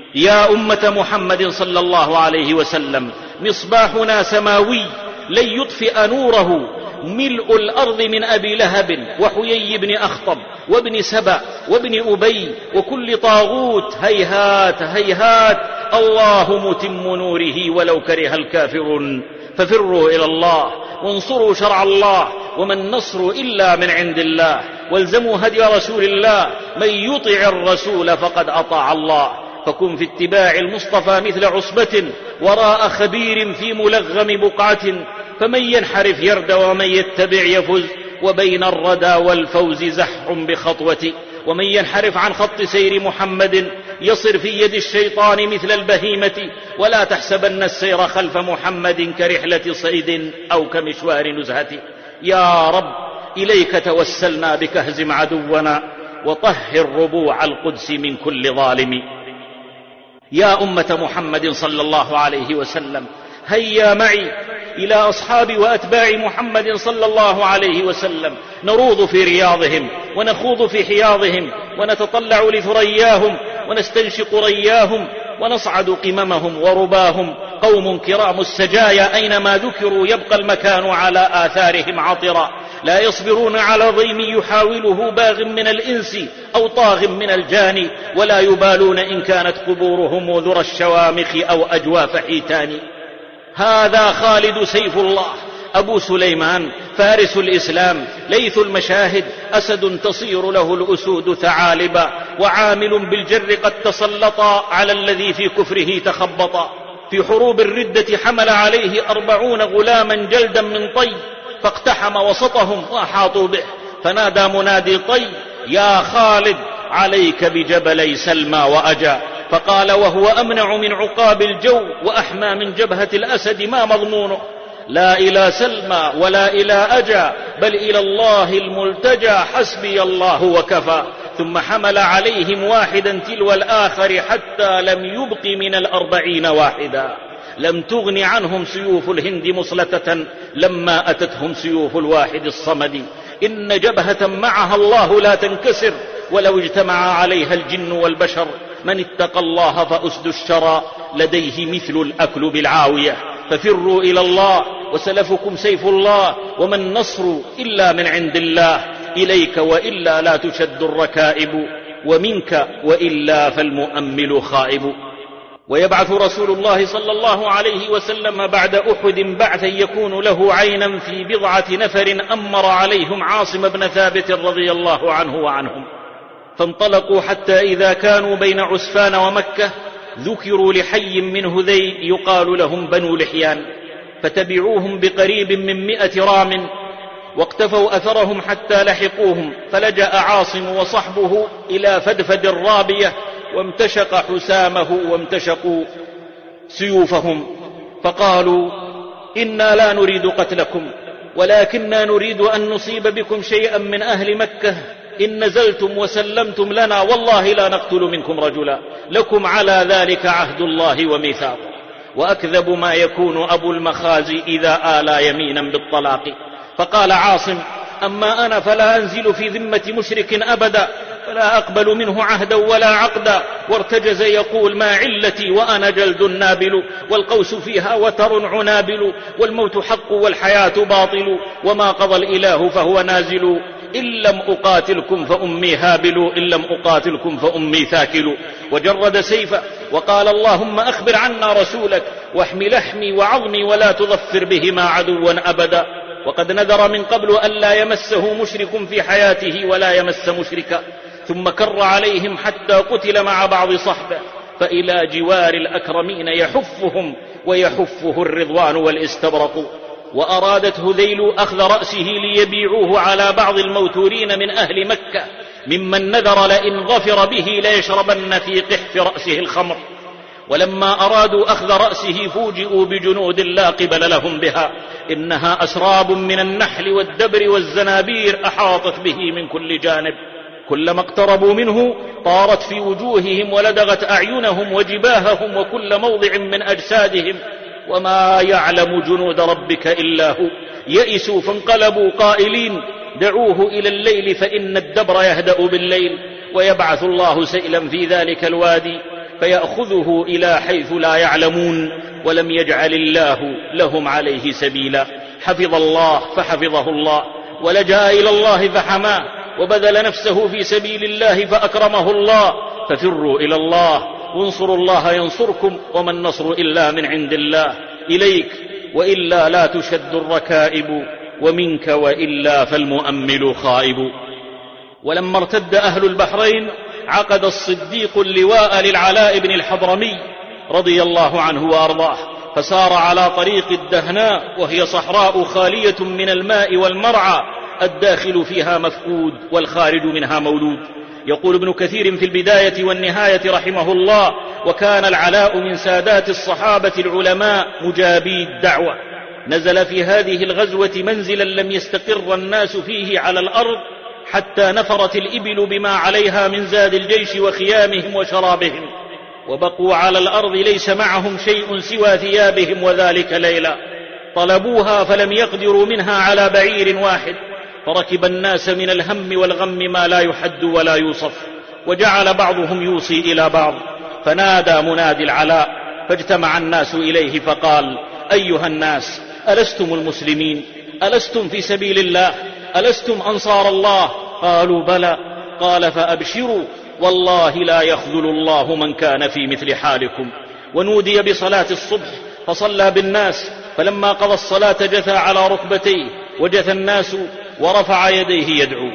Speaker 3: يا أمة محمد صلى الله عليه وسلم، مصباحنا سماوي لن يطفئ نوره ملء الأرض من أبي لهب وحيي بن أخطب وابن سبأ وابن أبي وكل طاغوت، هيهات هيهات، الله متم نوره ولو كره الكافرون. ففروا إلى الله وانصروا شرع الله، وما النصر إلا من عند الله، والزموا هدي رسول الله، من يطع الرسول فقد أطاع الله. فكن في اتباع المصطفى مثل عصبة وراء خبير في ملغم بقعة، فمن ينحرف يرد ومن يتبع يفز، وبين الردى والفوز زحف بخطوة. ومن ينحرف عن خط سير محمد يصر في يد الشيطان مثل البهيمة، ولا تحسبن السير خلف محمد كرحلة صيد أو كمشوار نزهة. يا رب إليك توسلنا بك اهزم عدونا وطهر ربوع القدس من كل ظالم. يا أمة محمد صلى الله عليه وسلم، هيا معي إلى أصحاب وأتباع محمد صلى الله عليه وسلم، نروض في رياضهم ونخوض في حياضهم ونتطلع لثرياهم ونستنشق رياهم ونصعد قممهم ورباهم. قوم كرام السجايا أينما ذكروا يبقى المكان على آثارهم عطرا، لا يصبرون على ضيم يحاوله باغ من الإنس أو طاغ من الجان، ولا يبالون إن كانت قبورهم ذرى الشوامخ أو أجواف حيتان. هذا خالد سيف الله أبو سليمان فارس الإسلام، ليث المشاهد، أسد تصير له الأسود ثعالبا، وعامل بالجر قد تسلط على الذي في كفره تخبط. في حروب الردة حمل عليه أربعون غلاما جلدا من طي، فاقتحم وسطهم وأحاطوا به، فنادى منادي طي: يا خالد عليك بجبلي سلمى وأجا. فقال وهو أمنع من عقاب الجو وأحمى من جبهة الأسد ما مضمونه: لا إلى سلمى ولا إلى أجا، بل إلى الله الملتجى، حسبي الله وكفى. ثم حمل عليهم واحدا تلو الآخر حتى لم يبق من الأربعين واحدا. لم تغن عنهم سيوف الهند مصلتة لما أتتهم سيوف الواحد الصمد. إن جبهة معها الله لا تنكسر ولو اجتمع عليها الجن والبشر. من اتقى الله فأسد الشرى لديه مثل الأكل بالعاوية. ففروا إلى الله وسلفكم سيف الله وما النصر إلا من عند الله. إليك وإلا لا تشد الركائب ومنك وإلا فالمؤمل خائب. ويبعث رسول الله صلى الله عليه وسلم بعد أحد بعثا يكون له عينا في بضعة نفر أمر عليهم عاصم بن ثابت رضي الله عنه وعنهم. فانطلقوا حتى إذا كانوا بين عسفان ومكة ذكروا لحي من هذيل يقال لهم بنو لحيان، فتبعوهم بقريب من مئة رام واقتفوا أثرهم حتى لحقوهم. فلجأ عاصم وصحبه إلى فدفد الرابية وامتشق حسامه وامتشقوا سيوفهم، فقالوا إنا لا نريد قتلكم ولكننا نريد أن نصيب بكم شيئا من أهل مكة. إن نزلتم وسلمتم لنا والله لا نقتل منكم رجلا، لكم على ذلك عهد الله وميثاقه. وأكذب ما يكون أبو المخازي إذا آلى يمينا بالطلاق. فقال عاصم أما أنا فلا أنزل في ذمة مشرك أبدا، فلا أقبل منه عهدا ولا عقدا. وارتجز يقول ما علتي وأنا جلد نابل، والقوس فيها وتر عنابل، والموت حق والحياة باطل، وما قضى الإله فهو نازل. إن لم أقاتلكم فأمي هابل، إن لم أقاتلكم فأمي ثاكل. وجرد سيفه وقال اللهم أخبر عنا رسولك واحمي لحمي وعظمي ولا تظفر بهما عدوا أبدا. وقد نذر من قبل ألا يمسه مشرك في حياته ولا يمس مشركا. ثم كر عليهم حتى قتل مع بعض صحبه، فإلى جوار الأكرمين يحفهم ويحفه الرضوان والاستبرق. وأرادت هذيل أخذ رأسه ليبيعوه على بعض الموتورين من أهل مكة ممن نذر لئن ظفر به ليشربن في قحف رأسه الخمر. ولما أرادوا أخذ رأسه فوجئوا بجنود لا قبل لهم بها، إنها أسراب من النحل والدبر والزنابير أحاطت به من كل جانب. كلما اقتربوا منه طارت في وجوههم ولدغت أعينهم وجباههم وكل موضع من أجسادهم. وما يعلم جنود ربك إلا هو. يئسوا فانقلبوا قائلين دعوه إلى الليل فإن الدبر يهدأ بالليل. ويبعث الله سيلا في ذلك الوادي فيأخذه إلى حيث لا يعلمون، ولم يجعل الله لهم عليه سبيلا. حفظ الله فحفظه الله، ولجأ إلى الله فحماه، وبذل نفسه في سبيل الله فأكرمه الله. ففروا إلى الله وانصروا الله ينصركم، وما النصر إلا من عند الله. إليك وإلا لا تشد الركائب، ومنك وإلا فالمؤمل خائب. ولما ارتد أهل البحرين عقد الصديق اللواء للعلاء بن الحضرمي رضي الله عنه وأرضاه، فسار على طريق الدهناء وهي صحراء خالية من الماء والمرعى، الداخل فيها مفقود والخارج منها مولود. يقول ابن كثير في البداية والنهاية رحمه الله: وكان العلاء من سادات الصحابة العلماء مجابي الدعوة. نزل في هذه الغزوة منزلا لم يستقر الناس فيه على الأرض حتى نفرت الإبل بما عليها من زاد الجيش وخيامهم وشرابهم، وبقوا على الأرض ليس معهم شيء سوى ثيابهم، وذلك ليلا. طلبوها فلم يقدروا منها على بعير واحد، فركب الناس من الهم والغم ما لا يحد ولا يوصف. وجعل بعضهم يوصي إلى بعض، فنادى منادي العلاء فاجتمع الناس إليه فقال: أيها الناس، ألستم المسلمين؟ ألستم في سبيل الله؟ ألستم أنصار الله؟ قالوا بلى. قال: فأبشروا، والله لا يخذل الله من كان في مثل حالكم. ونودي بصلاة الصبح فصلى بالناس، فلما قضى الصلاة جثى على ركبتيه وجثى الناس ورفع يديه يدعو.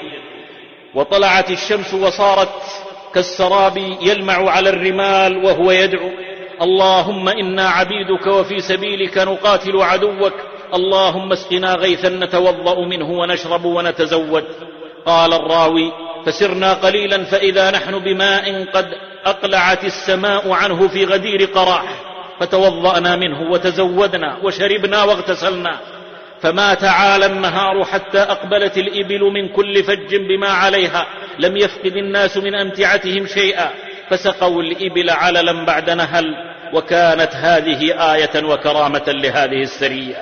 Speaker 3: وطلعت الشمس وصارت كالسراب يلمع على الرمال وهو يدعو: اللهم إنا عبيدك وفي سبيلك نقاتل عدوك، اللهم اسقنا غيثا نتوضأ منه ونشرب ونتزود. قال الراوي: فسرنا قليلا فإذا نحن بماء قد أقلعت السماء عنه في غدير قراح، فتوضأنا منه وتزودنا وشربنا واغتسلنا. فما تعالى النهار حتى أقبلت الإبل من كل فج بما عليها، لم يفقد الناس من أمتعتهم شيئا، فسقوا الإبل عللا بعد نهل، وكانت هذه آية وكرامة لهذه السرية.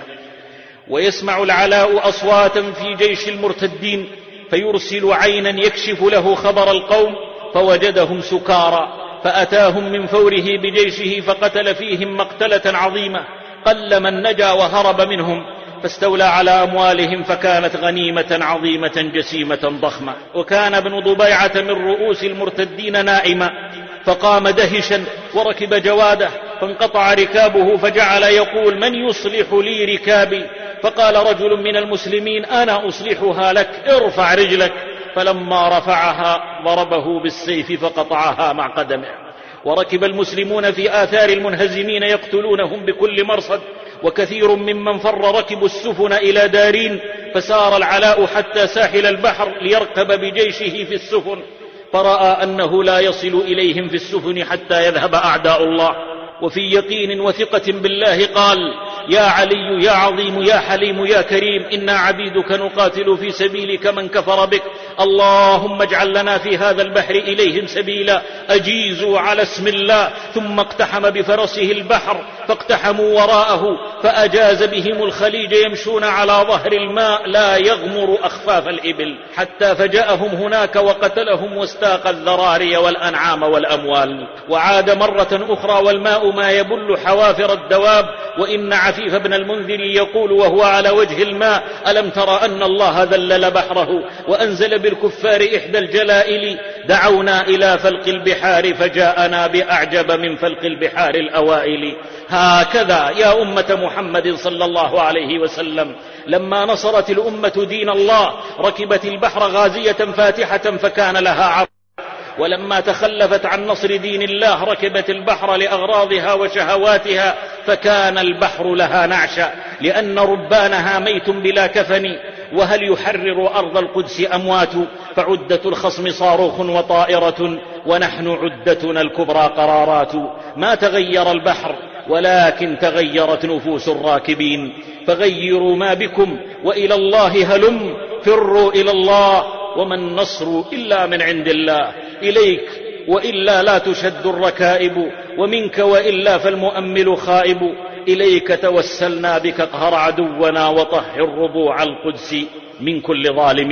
Speaker 3: ويسمع العلاء أصواتا في جيش المرتدين، فيرسل عينا يكشف له خبر القوم، فوجدهم سكارى، فأتاهم من فوره بجيشه فقتل فيهم مقتلة عظيمة، قل من نجا وهرب منهم، فاستولى على أموالهم، فكانت غنيمة عظيمة جسيمة ضخمة. وكان ابن ضبيعة من رؤوس المرتدين نائما، فقام دهشا وركب جواده، فانقطع ركابه، فجعل يقول: من يصلح لي ركابي؟ فقال رجل من المسلمين: أنا أصلحها لك، ارفع رجلك. فلما رفعها ضربه بالسيف فقطعها مع قدمه. وركب المسلمون في آثار المنهزمين يقتلونهم بكل مرصد، وكثير ممن فر ركبوا السفن إلى دارين، فسار العلاء حتى ساحل البحر ليركب بجيشه في السفن، فرأى أنه لا يصل إليهم في السفن حتى يذهب أعداء الله. وفي يقين وثقة بالله قال: يا علي يا عظيم يا حليم يا كريم، إنا عبيدك نقاتل في سبيلك من كفر بك، اللهم اجعل لنا في هذا البحر إليهم سبيلا. أجيزوا على اسم الله، ثم اقتحم بفرسه البحر، فاقتحموا وراءه، فأجاز بهم الخليج يمشون على ظهر الماء لا يغمر أخفاف الإبل، حتى فجأهم هناك وقتلهم، واستاق الذراري والأنعام والأموال. وعاد مرة أخرى والماء ما يبل حوافر الدواب. وإن عفيف بن المنذر يقول وهو على وجه الماء: ألم تر أن الله ذلل بحره وأنزل بالكفار إحدى الجلائل؟ دعونا إلى فلق البحار فجاءنا بأعجب من فلق البحار الأوائل. هكذا يا أمة محمد صلى الله عليه وسلم، لما نصرت الأمة دين الله ركبت البحر غازية فاتحة فكان لها عرض، ولما تخلفت عن نصر دين الله ركبت البحر لأغراضها وشهواتها فكان البحر لها نعشا، لأن ربانها ميت بلا كفن. وهل يحرر أرض القدس أموات؟ فعدة الخصم صاروخ وطائرة، ونحن عدتنا الكبرى قرارات. ما تغير البحر ولكن تغيرت نفوس الراكبين، فغيروا ما بكم وإلى الله هلم، فروا إلى الله، وما النصر إلا من عند الله. إليك وإلا لا تشد الركائب، ومنك وإلا فالمؤمل خائب. إليك توسلنا بك اقهر عدونا، وطهر ربوع القدس من كل ظالم.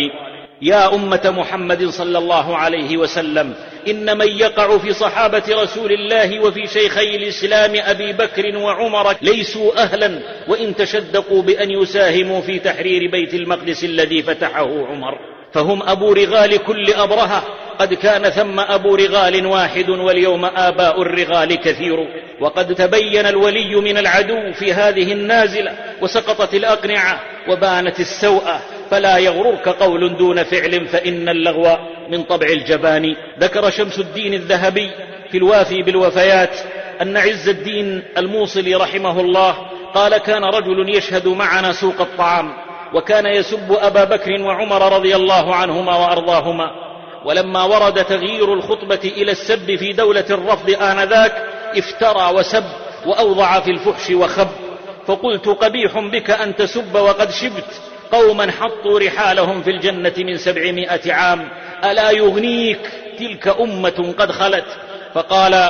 Speaker 3: يا أمة محمد صلى الله عليه وسلم، إن من يقع في صحابة رسول الله وفي شيخي الإسلام أبي بكر وعمر ليسوا أهلا، وإن تشدقوا بأن يساهموا في تحرير بيت المقدس الذي فتحه عمر، فهم أبو رغال كل أبرهة. قد كان ثم أبو رغال واحد، واليوم آباء الرغال كثير. وقد تبين الولي من العدو في هذه النازلة، وسقطت الأقنعة وبانت السوءة. فلا يغررك قول دون فعل، فإن اللغو من طبع الجبان. ذكر شمس الدين الذهبي في الوافي بالوفيات أن عز الدين الموصلي رحمه الله قال: كان رجل يشهد معنا سوق الطعام، وكان يسب أبا بكر وعمر رضي الله عنهما وأرضاهما. ولما ورد تغيير الخطبة إلى السب في دولة الرفض آنذاك افترى وسب وأوضع في الفحش وخب. فقلت: قبيح بك أن تسب وقد شبت قوما حطوا رحالهم في الجنة من سبعمائة عام، ألا يغنيك تلك أمة قد خلت؟ فقال: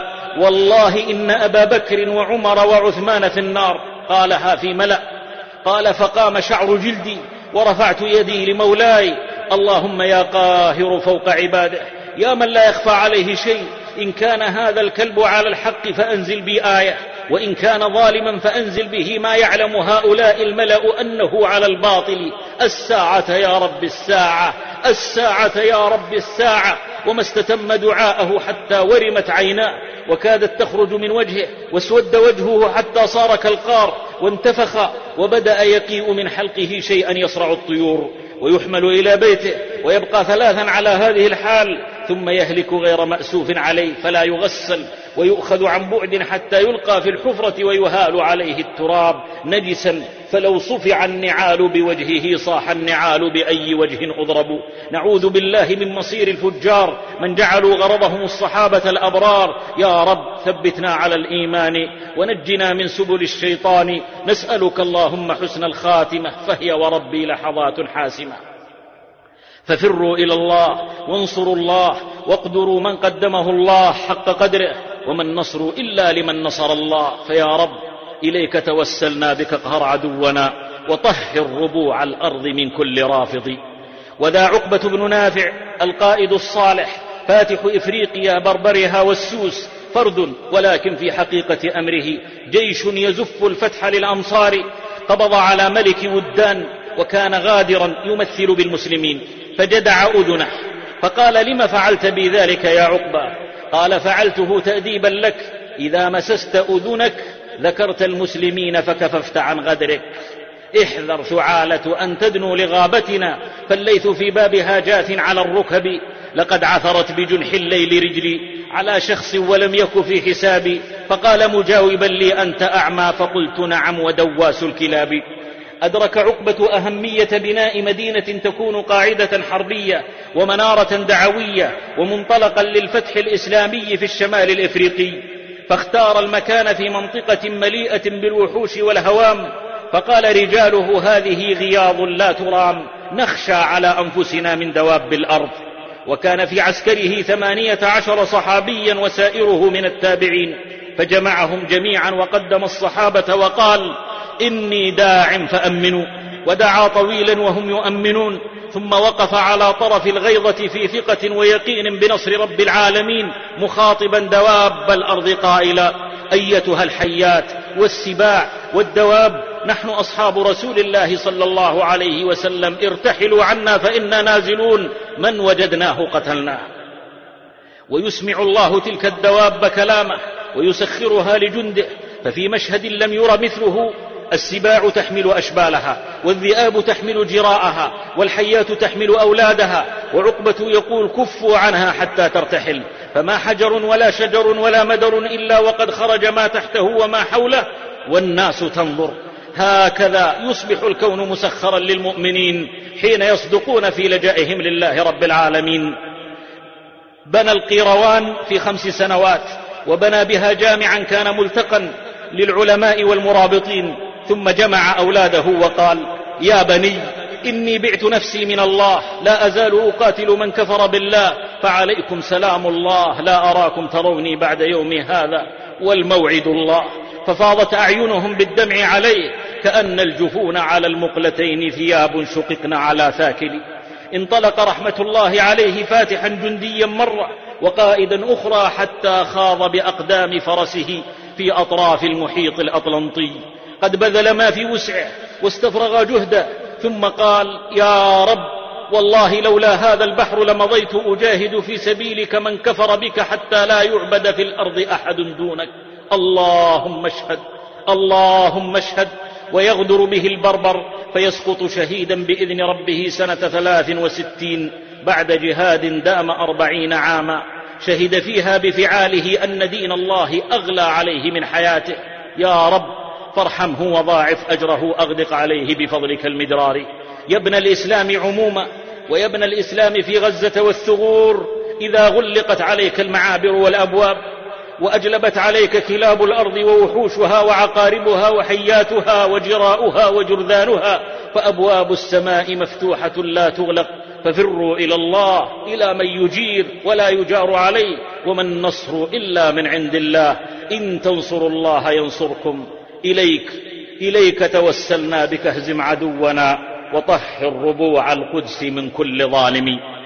Speaker 3: والله إن أبا بكر وعمر وعثمان في النار. قالها في ملأ. قال: فقام شعر جلدي ورفعت يدي لمولاي: اللهم يا قاهر فوق عباده، يا من لا يخفى عليه شيء، إن كان هذا الكلب على الحق فأنزل بي آية، وإن كان ظالما فأنزل به ما يعلم هؤلاء الملأ أنه على الباطل. الساعة يا رب الساعة، الساعة يا رب الساعة. وما استتم دعاءه حتى ورمت عيناه وكادت تخرج من وجهه، واسود وجهه حتى صار كالقار وانتفخ، وبدأ يقيء من حلقه شيئا يصرع الطيور، ويحمل إلى بيته ويبقى ثلاثا على هذه الحال، ثم يهلك غير مأسوف عليه، فلا يغسل ويؤخذ عن بعد حتى يلقى في الحفرة ويهال عليه التراب نجسا، فلو صفع النعال بوجهه صاح النعال بأي وجه أضرب. نعوذ بالله من مصير الفجار من جعلوا غرضهم الصحابة الأبرار. يا رب ثبتنا على الإيمان ونجنا من سبل الشيطان. نسألك اللهم حسن الخاتمة، فهي وربي لحظات حاسمة. ففروا إلى الله وانصروا الله واقدروا من قدمه الله حق قدره، وما النصر إلا لمن نصر الله. فيا رب إليك توسلنا بك اقهر عدونا وطهر ربوع الأرض من كل رافض. وذا عقبة بن نافع القائد الصالح فاتح إفريقيا بربرها والسوس فرد، ولكن في حقيقة أمره جيش يزف الفتح للأمصار. قبض على ملك ودان وكان غادرا يمثل بالمسلمين، فجدع أذنه فقال: لم فعلت بي ذلك يا عقبة؟ قال: فعلته تأديبا لك، إذا مسست أذنك ذكرت المسلمين فكففت عن غدرك. احذر ثعالة أن تدنو لغابتنا، فالليث في بابها جاث على الركب. لقد عثرت بجنح الليل رجلي على شخص ولم يك في حسابي، فقال مجاوبا لي: أنت أعمى؟ فقلت: نعم، ودواس الكلاب. أدرك عقبة أهمية بناء مدينة تكون قاعدة حربية ومنارة دعوية ومنطلقا للفتح الإسلامي في الشمال الإفريقي، فاختار المكان في منطقة مليئة بالوحوش والهوام، فقال رجاله: هذه غياض لا ترام، نخشى على أنفسنا من دواب الأرض. وكان في عسكره ثمانية عشر صحابيا وسائره من التابعين، فجمعهم جميعا وقدم الصحابة وقال: إني داع فأمنوا. ودعا طويلا وهم يؤمنون، ثم وقف على طرف الغيضة في ثقة ويقين بنصر رب العالمين، مخاطبا دواب الأرض قائلا: أيتها الحيات والسباع والدواب، نحن أصحاب رسول الله صلى الله عليه وسلم، ارتحلوا عنا فإنا نازلون، من وجدناه قتلناه. ويسمع الله تلك الدواب كلامه ويسخرها لجنده، ففي مشهد لم ير مثله: السباع تحمل أشبالها، والذئاب تحمل جراءها، والحيات تحمل أولادها، وعقبة يقول: كفوا عنها حتى ترتحل، فما حجر ولا شجر ولا مدر إلا وقد خرج ما تحته وما حوله، والناس تنظر. هكذا يصبح الكون مسخرا للمؤمنين حين يصدقون في لجائهم لله رب العالمين. بنى القيروان في خمس سنوات، وبنى بها جامعا كان ملتقا للعلماء والمرابطين، ثم جمع أولاده وقال: يا بني، إني بعت نفسي من الله، لا أزال أقاتل من كفر بالله، فعليكم سلام الله، لا أراكم تروني بعد يومي هذا، والموعد الله. ففاضت أعينهم بالدمع عليه، كأن الجفون على المقلتين ثياب شققن على ثاكل. انطلق رحمة الله عليه فاتحا جنديا مرة وقائدا أخرى، حتى خاض بأقدام فرسه في أطراف المحيط الأطلنطي، قد بذل ما في وسعه واستفرغ جهده، ثم قال: يا رب، والله لولا هذا البحر لمضيت أجاهد في سبيلك من كفر بك حتى لا يعبد في الأرض أحد دونك. اللهم اشهد، اللهم اشهد. ويغدر به البربر فيسقط شهيدا بإذن ربه سنة ثلاث وستين بعد جهاد دام أربعين عاما، شهد فيها بفعاله أن دين الله أغلى عليه من حياته. يا رب فارحمه وضاعف أجره، أغدق عليه بفضلك المدرار. يا ابن الإسلام عموما، ويا ابن الإسلام في غزة والثغور، إذا غلقت عليك المعابر والأبواب، وأجلبت عليك كلاب الأرض ووحوشها وعقاربها وحياتها وجراؤها وجرذانها، فأبواب السماء مفتوحة لا تغلق، ففروا إلى الله، إلى من يجير ولا يجار عليه، وما النصر إلا من عند الله. إن تنصروا الله ينصركم. إليك إليك توسلنا بك، اهزم عدونا وطهر ربوع القدس من كل ظالم.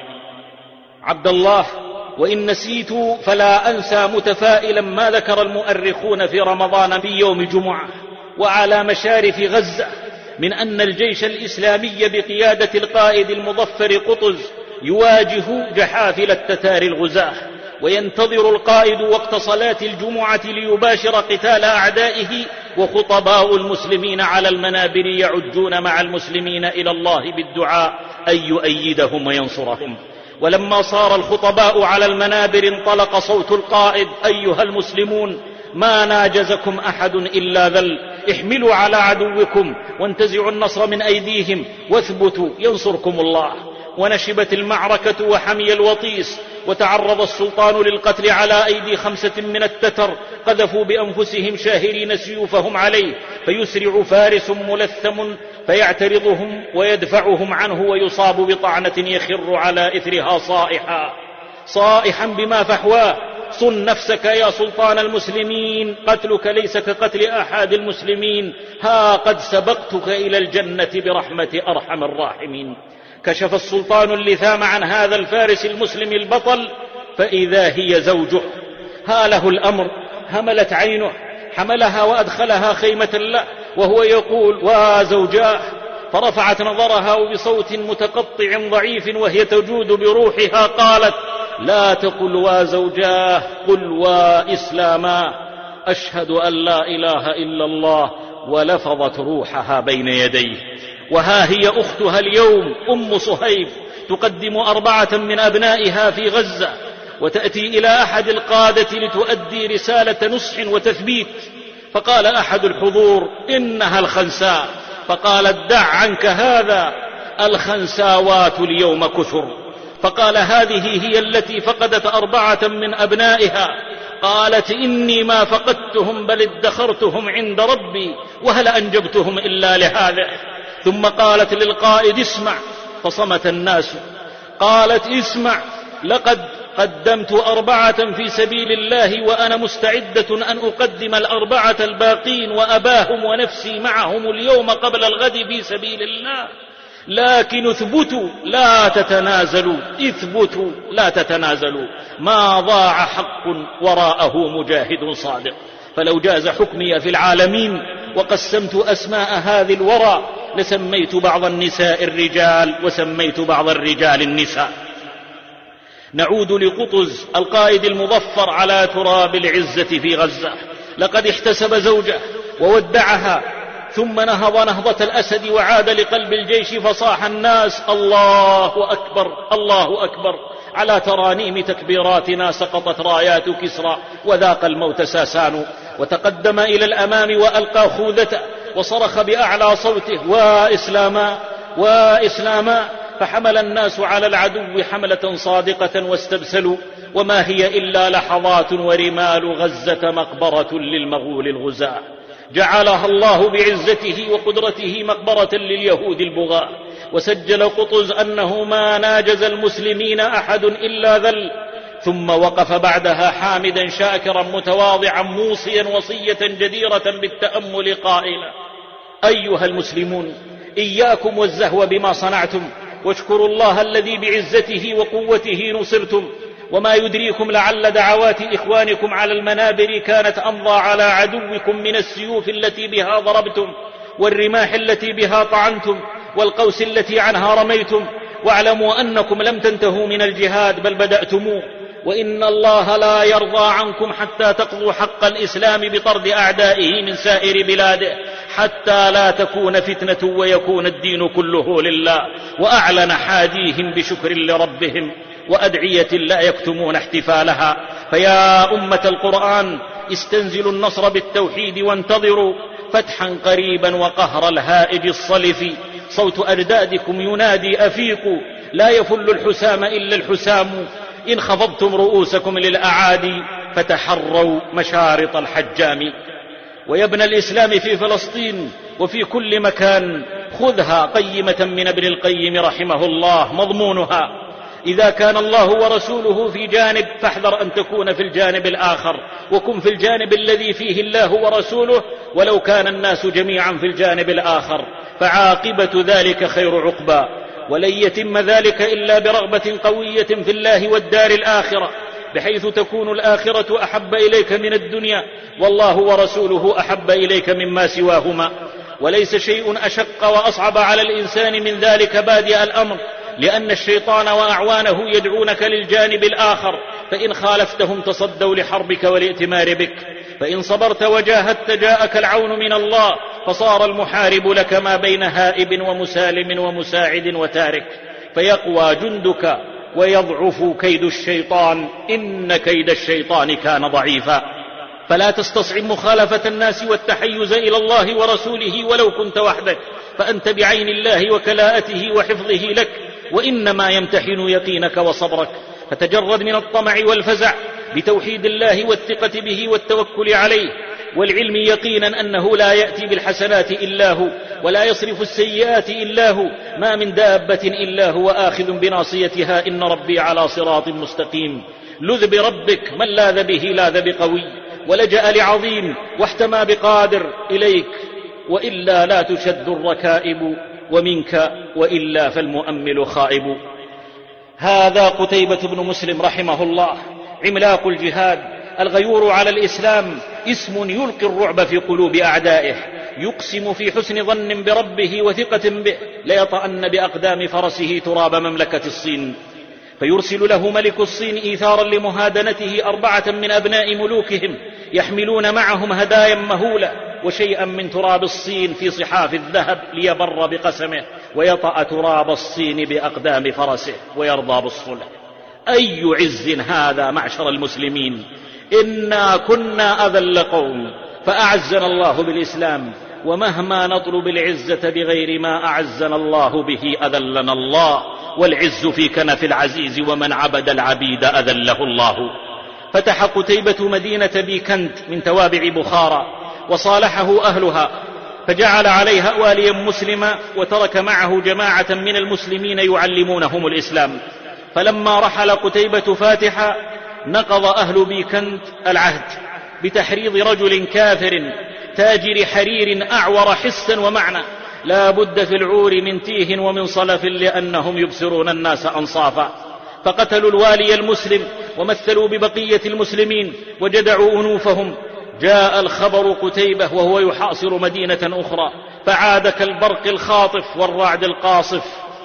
Speaker 3: عبد الله، وإن نسيت فلا أنسى متفائلا ما ذكر المؤرخون في رمضان في يوم جمعة وعلى مشارف غزة من أن الجيش الإسلامي بقيادة القائد المظفر قطز يواجه جحافل التتار الغزاة، وينتظر القائد وقت صلاة الجمعة ليباشر قتال أعدائه، وخطباء المسلمين على المنابر يعجون مع المسلمين إلى الله بالدعاء أن يؤيدهم وينصرهم. ولما صار الخطباء على المنابر انطلق صوت القائد: أيها المسلمون، ما ناجزكم أحد إلا ذل، احملوا على عدوكم وانتزعوا النصر من أيديهم واثبتوا ينصركم الله. ونشبت المعركة وحمي الوطيس، وتعرض السلطان للقتل على أيدي خمسة من التتر قذفوا بأنفسهم شاهرين سيوفهم عليه، فيسرع فارس ملثم فيعترضهم ويدفعهم عنه ويصاب بطعنة يخر على إثرها صائحا صائحا بما فحواه: صن نفسك يا سلطان المسلمين، قتلك ليس كقتل أحد المسلمين، ها قد سبقتك إلى الجنة برحمة أرحم الراحمين. كشف السلطان اللثام عن هذا الفارس المسلم البطل، فإذا هي زوجه، ها له الأمر، هملت عينه، حملها وأدخلها خيمة له وهو يقول: وزوجاه. فرفعت نظرها وبصوت متقطع ضعيف وهي تجود بروحها قالت: لا تقل وزوجاه، قل وإسلاما، أشهد أن لا إله إلا الله، ولفظت روحها بين يديه. وها هي أختها اليوم أم صهيب تقدم أربعة من أبنائها في غزة، وتأتي إلى أحد القادة لتؤدي رسالة نصح وتثبيت. فقال أحد الحضور: إنها الخنساء. فقالت: دع عنك هذا، الخنساوات اليوم كثر. فقال: هذه هي التي فقدت أربعة من أبنائها. قالت: إني ما فقدتهم بل ادخرتهم عند ربي، وهل أنجبتهم إلا لهذا. ثم قالت للقائد: اسمع. فصمت الناس. قالت: اسمع، لقد قدمت أربعة في سبيل الله، وأنا مستعدة أن أقدم الأربعة الباقين وأباهم ونفسي معهم اليوم قبل الغد في سبيل الله، لكن اثبتوا لا تتنازلوا، اثبتوا لا تتنازلوا، ما ضاع حق وراءه مجاهد صادق. فلو جاز حكمي في العالمين وقسمت أسماء هذه الورى لسميت بعض النساء الرجال وسميت بعض الرجال النساء. نعود لقطز القائد المظفر على تراب العزة في غزة. لقد احتسب زوجه وودعها، ثم نهض نهضة الأسد وعاد لقلب الجيش، فصاح الناس: الله أكبر، الله أكبر. على ترانيم تكبيراتنا سقطت رايات كسرى وذاق الموت ساسان. وتقدم إلى الأمام وألقى خوذته وصرخ بأعلى صوته: وإسلاما، وإسلاما. فحمل الناس على العدو حملة صادقة واستبسلوا، وما هي إلا لحظات ورمال غزة مقبرة للمغول الغزاة، جعلها الله بعزته وقدرته مقبرة لليهود البغاة. وسجل قطز أنه ما ناجز المسلمين أحد إلا ذل. ثم وقف بعدها حامدا شاكرا متواضعا موصيا وصية جديرة بالتأمل قائلا: أيها المسلمون، إياكم والزهو بما صنعتم، واشكروا الله الذي بعزته وقوته نصرتم. وما يدريكم لعل دعوات إخوانكم على المنابر كانت أمضى على عدوكم من السيوف التي بها ضربتم، والرماح التي بها طعنتم، والقوس التي عنها رميتم. واعلموا أنكم لم تنتهوا من الجهاد بل بدأتموه، وإن الله لا يرضى عنكم حتى تقضوا حق الإسلام بطرد أعدائه من سائر بلاده، حتى لا تكون فتنة ويكون الدين كله لله. وأعلن حاديهم بشكر لربهم وأدعية لا يكتمون احتفالها. فيا أمة القرآن، استنزلوا النصر بالتوحيد وانتظروا فتحا قريبا وقهر الهائج الصلف. صوت أجدادكم ينادي: أفيقوا، لا يفل الحسام إلا الحسام. إن خفضتم رؤوسكم للأعادي فتحروا مشارط الحجام. ويا ابن الإسلام في فلسطين وفي كل مكان، خذها قيمة من ابن القيم رحمه الله مضمونها: إذا كان الله ورسوله في جانب فاحذر أن تكون في الجانب الآخر، وكن في الجانب الذي فيه الله ورسوله ولو كان الناس جميعا في الجانب الآخر، فعاقبة ذلك خير عقبى. ولن يتم ذلك إلا برغبة قوية في الله والدار الآخرة، بحيث تكون الآخرة أحب إليك من الدنيا، والله ورسوله أحب إليك مما سواهما. وليس شيء أشق وأصعب على الإنسان من ذلك بادئ الأمر، لأن الشيطان وأعوانه يدعونك للجانب الآخر، فإن خالفتهم تصدوا لحربك والائتمار بك. فإن صبرت وجاهدت جاءك العون من الله، فصار المحارب لك ما بين هائب ومسالم ومساعد وتارك، فيقوى جندك ويضعف كيد الشيطان، إن كيد الشيطان كان ضعيفا. فلا تستصعب مخالفة الناس والتحيز إلى الله ورسوله ولو كنت وحدك، فأنت بعين الله وكلاءته وحفظه لك، وإنما يمتحن يقينك وصبرك، فتجرد من الطمع والفزع بتوحيد الله والثقة به والتوكل عليه، والعلم يقينا أنه لا يأتي بالحسنات إلا هو، ولا يصرف السيئات إلا هو، ما من دابة إلا هو آخذ بناصيتها، إن ربي على صراط مستقيم. لذ بربك، من لاذ به لاذ بقوي، ولجأ لعظيم واحتمى بقادر إليك، وإلا لا تشد الركائب، ومنك وإلا فالمؤمل خائب. هذا قتيبة بن مسلم رحمه الله، عملاق الجهاد، الغيور على الإسلام، اسم يلقي الرعب في قلوب أعدائه، يقسم في حسن ظن بربه وثقة به ليطأن بأقدام فرسه تراب مملكة الصين، فيرسل له ملك الصين إيثارا لمهادنته أربعة من أبناء ملوكهم يحملون معهم هدايا مهولة وشيئا من تراب الصين في صحاف الذهب ليبر بقسمه ويطأ تراب الصين بأقدام فرسه ويرضى بالصلح. أي عز هذا معشر المسلمين، إنا كنا أذل قوم فأعزنا الله بالإسلام، ومهما نطلب العزة بغير ما أعزنا الله به أذلنا الله، والعز في كنف العزيز، ومن عبد العبيد أذله الله. فتح قتيبة مدينة بيكنت من توابع بخارى وصالحه أهلها، فجعل عليها واليا مسلما، وترك معه جماعة من المسلمين يعلمونهم الإسلام. فلما رحل قتيبة فاتحا نقض أهل بيكنت العهد بتحريض رجل كافر تاجر حرير أعور حسا ومعنى، لا بد في العور من تيه ومن صلف، لأنهم يبصرون الناس أنصافا. فقتلوا الوالي المسلم ومثلوا ببقية المسلمين وجدعوا أنوفهم. جاء الخبر قتيبة وهو يحاصر مدينة أخرى، فعاد كالبرق الخاطف والرعد القاصف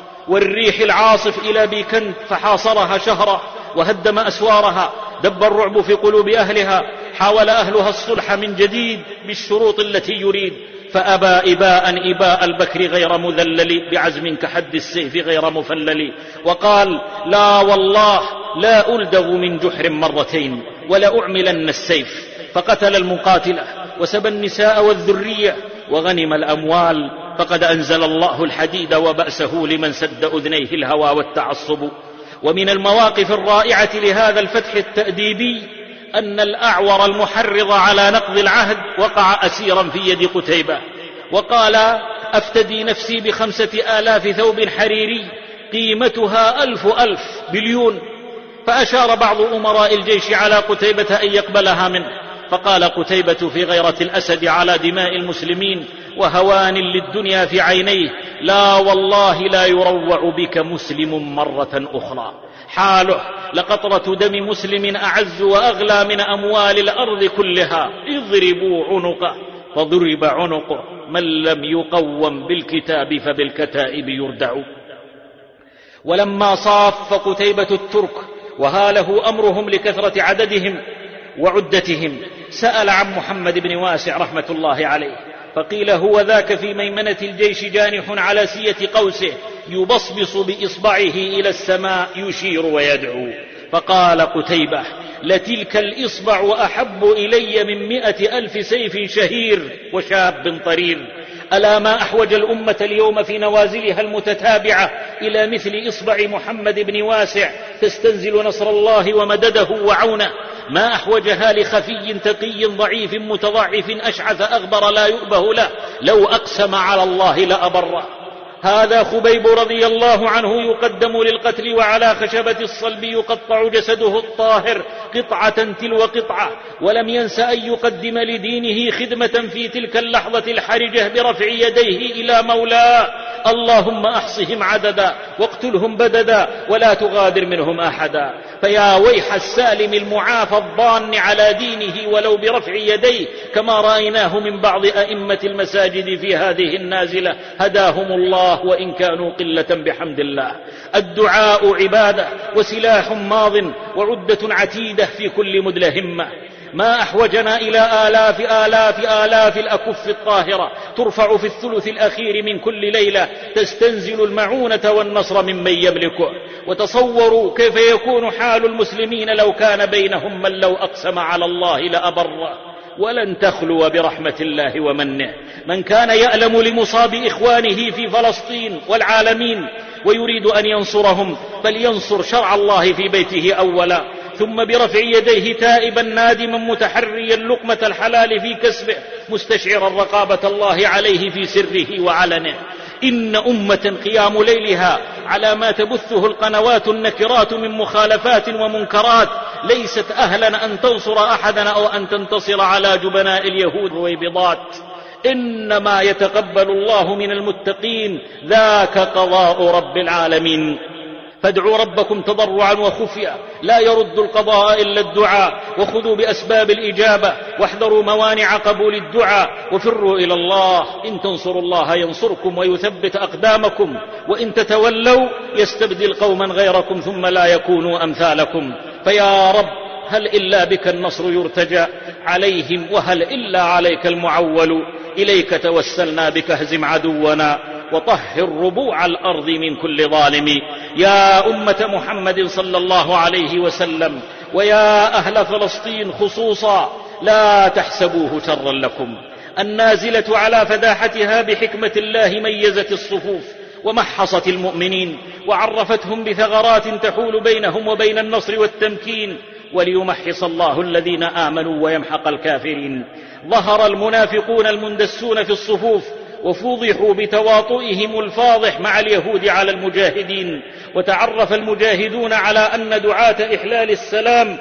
Speaker 3: والريح العاصف إلى بيكنت، فحاصرها شهرا وهدم أسوارها، دب الرعب في قلوب أهلها. حاول أهلها الصلح من جديد بالشروط التي يريد، فأبى إباء إباء البكر غير مذلل، بعزم كحد السيف غير مفلل، وقال: لا والله لا ألدغ من جحر مرتين ولا أعملن السيف. فقتل المقاتلة وسبى النساء والذرية وغنم الأموال، فقد أنزل الله الحديد وبأسه لمن سد أذنيه الهوى والتعصب. ومن المواقف الرائعة لهذا الفتح التأديبي أن الأعور المحرض على نقض العهد وقع أسيرا في يد قتيبة، وقال: أفتدي نفسي بخمسة آلاف ثوب حريري قيمتها ألف ألف بليون. فأشار بعض أمراء الجيش على قتيبة أن يقبلها منه، فقال قتيبة في غيرة الأسد على دماء المسلمين وهوان للدنيا في عينيه: لا والله لا يروع بك مسلم مرة أخرى. حاله لقطرة دم مسلم أعز وأغلى من أموال الأرض كلها. اضربوا عنقه، فضرب عنقه. من لم يقوم بالكتاب فبالكتائب يردع. ولما صاف قتيبة الترك وهاله أمرهم لكثرة عددهم وعدتهم، سأل عن محمد بن واسع رحمة الله عليه، فقيل: هو ذاك في ميمنة الجيش جانح على سية قوسه يبصبص بإصبعه إلى السماء يشير ويدعو. فقال قتيبة: لتلك الإصبع أحب إلي من مئة ألف سيف شهير وشاب طرير. ألا ما أحوج الأمة اليوم في نوازلها المتتابعة إلى مثل إصبع محمد بن واسع تستنزل نصر الله ومدده وعونه. ما أحوجها لخفي تقي ضعيف متضعف أشعث أغبر لا يؤبه له، لو أقسم على الله لأبره. هذا خبيب رضي الله عنه يقدم للقتل، وعلى خشبة الصلب يقطع جسده الطاهر قطعة تلو قطعة، ولم ينس أن يقدم لدينه خدمة في تلك اللحظة الحرجة برفع يديه إلى مولاه: اللهم أحصهم عددا واقتلهم بددا ولا تغادر منهم أحدا. فيا ويح السالم المعافى الضان على دينه ولو برفع يديه، كما رأيناه من بعض أئمة المساجد في هذه النازلة، هداهم الله وإن كانوا قلة بحمد الله. الدعاء عبادة وسلاح ماض وعدة عتيدة في كل مدلهمة. ما أحوجنا إلى آلاف آلاف آلاف الأكف الطاهرة ترفع في الثلث الأخير من كل ليلة، تستنزل المعونة والنصر ممن يملكه. وتصوروا كيف يكون حال المسلمين لو كان بينهم من لو أقسم على الله لأبره. ولن تخلو برحمة الله ومنه من كان يألم لمصاب إخوانه في فلسطين والعالمين، ويريد أن ينصرهم، بل ينصر شرع الله في بيته أولا، ثم برفع يديه تائبا نادما متحريا لقمة الحلال في كسبه، مستشعرا رقابة الله عليه في سره وعلنه. إن أمة قيام ليلها على ما تبثه القنوات النكرات من مخالفات ومنكرات ليست أهلا أن تنصر أحدا أو أن تنتصر على جبناء اليهود والويبضات. إنما يتقبل الله من المتقين، ذاك قضاء رب العالمين. فادعوا ربكم تضرعا وخفيا، لا يرد القضاء إلا الدعاء، وخذوا بأسباب الإجابة واحذروا موانع قبول الدعاء، وفروا إلى الله. إن تنصروا الله ينصركم ويثبت أقدامكم، وإن تتولوا يستبدل قوما غيركم ثم لا يكونوا أمثالكم. فيا رب هل إلا بك النصر يرتجى عليهم، وهل إلا عليك المعول. إليك توسلنا بك اهزم عدونا وطهر ربوع الأرض من كل ظالم. يا أمة محمد صلى الله عليه وسلم، ويا أهل فلسطين خصوصا، لا تحسبوه شرا لكم. النازلة على فداحتها بحكمة الله ميزت الصفوف ومحصت المؤمنين، وعرفتهم بثغرات تحول بينهم وبين النصر والتمكين، وليمحص الله الذين آمنوا ويمحق الكافرين. ظهر المنافقون المندسون في الصفوف وفوضحوا بتواطئهم الفاضح مع اليهود على المجاهدين، وتعرف المجاهدون على أن دعاة إحلال السلام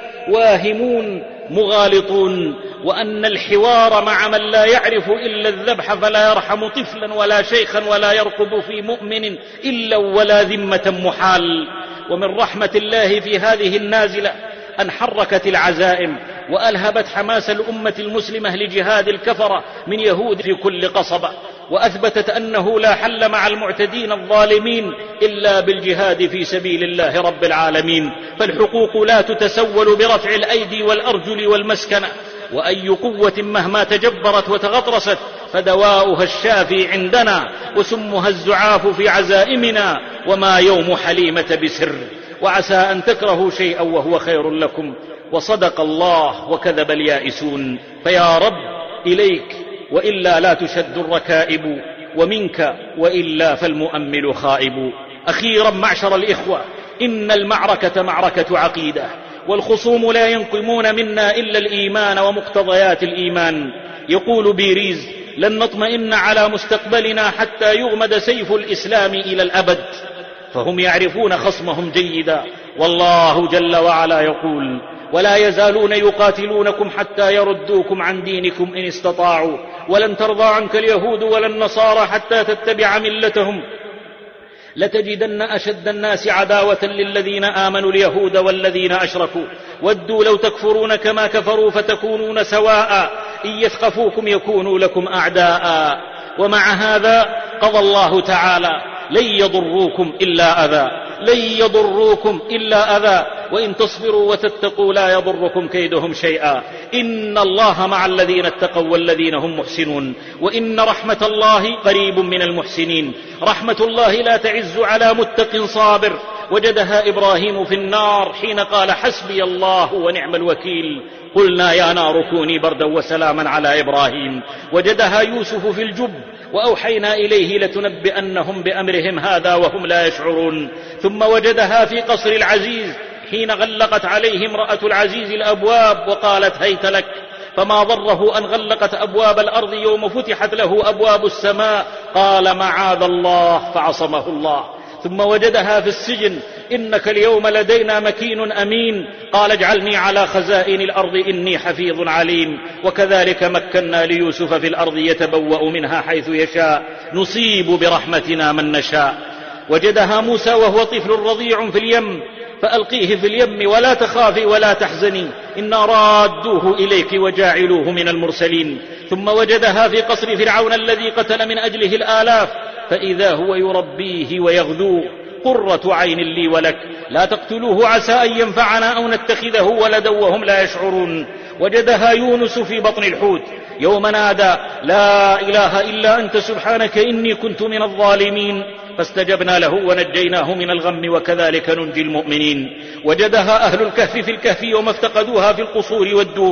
Speaker 3: واهمون مغالطون، وأن الحوار مع من لا يعرف إلا الذبح فلا يرحم طفلا ولا شيخا ولا يرقب في مؤمن إلا ولا ذمة محال. ومن رحمة الله في هذه النازلة أن حركت العزائم وألهبت حماس الأمة المسلمة لجهاد الكفرة من يهود في كل قصبة، وأثبتت أنه لا حل مع المعتدين الظالمين إلا بالجهاد في سبيل الله رب العالمين. فالحقوق لا تتسول برفع الأيدي والأرجل والمسكنة، وأي قوة مهما تجبرت وتغطرست فدواؤها الشافي عندنا، وسمها الزعاف في عزائمنا، وما يوم حليمة بسر. وعسى أن تكرهوا شيئا وهو خير لكم، وصدق الله وكذب اليائسون. فيا رب إليك وإلا لا تشد الركائب، ومنك وإلا فالمؤمل خائب. أخيرا معشر الإخوة، إن المعركة معركة عقيدة، والخصوم لا ينقمون منا إلا الإيمان ومقتضيات الإيمان. يقول بيريز: لن نطمئن على مستقبلنا حتى يغمد سيف الإسلام إلى الأبد. فهم يعرفون خصمهم جيدا، والله جل وعلا يقول: ولا يزالون يقاتلونكم حتى يردوكم عن دينكم إن استطاعوا، ولن ترضى عنك اليهود ولا النصارى حتى تتبع ملتهم، لتجدن أشد الناس عداوة للذين آمنوا اليهود والذين أشركوا، ودوا لو تكفرون كما كفروا فتكونون سواء، إن يثقفوكم يكونوا لكم أعداء. ومع هذا قضى الله تعالى: لن يضروكم إلا أذى، لن يضروكم إلا أذى، وإن تصبروا وتتقوا لا يضركم كيدهم شيئا، إن الله مع الذين اتقوا والذين هم محسنون، وإن رحمة الله قريب من المحسنين. رحمة الله لا تعز على متق صابر، وجدها إبراهيم في النار حين قال: حسبي الله ونعم الوكيل. قلنا يا نار كوني بردا وسلاما على إبراهيم. وجدها يوسف في الجب، وأوحينا إليه لتنبئنهم بأمرهم هذا وهم لا يشعرون. ثم وجدها في قصر العزيز حين غلقت عليه امرأة العزيز الأبواب وقالت: هيت لك. فما ضره أن غلقت أبواب الأرض يوم فتحت له أبواب السماء، قال: معاذ الله، فعصمه الله. ثم وجدها في السجن: إنك اليوم لدينا مكين أمين، قال: اجعلني على خزائن الأرض إني حفيظ عليم. وكذلك مكنا ليوسف في الأرض يتبوأ منها حيث يشاء، نصيب برحمتنا من نشاء. وجدها موسى وهو طفل رضيع في اليم، فألقيه في اليم ولا تخافي ولا تحزني إنا رادوه إليك وجاعلوه من المرسلين. ثم وجدها في قصر فرعون الذي قتل من أجله الآلاف، فإذا هو يربيه ويغذوه، قرة عين لي ولك، لا تقتلوه عسى أن ينفعنا أو نتخذه ولدا وهم لا يشعرون. وجدها يونس في بطن الحوت يوم نادى: لا إله إلا أنت سبحانك إني كنت من الظالمين، فاستجبنا له ونجيناه من الغم وكذلك ننجي المؤمنين. وجدها أهل الكهف في الكهف يوم افتقدوها في القصور والدور،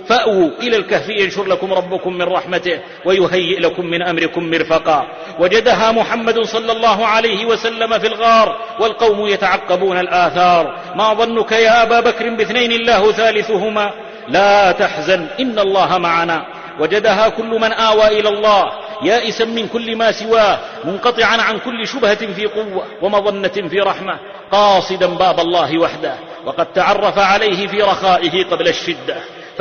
Speaker 3: فأووا إلى الكهف ينشر لكم ربكم من رحمته ويهيئ لكم من أمركم مرفقا. وجدها محمد صلى الله عليه وسلم في الغار والقوم يتعقبون الآثار. ما ظنك يا أبا بكر باثنين الله ثالثهما لا تحزن إن الله معنا. وجدها كل من آوى إلى الله يائسا من كل ما سواه، منقطعا عن كل شبهة في قوة ومظنة في رحمة، قاصدا باب الله وحده، وقد تعرف عليه في رخائه قبل الشدة.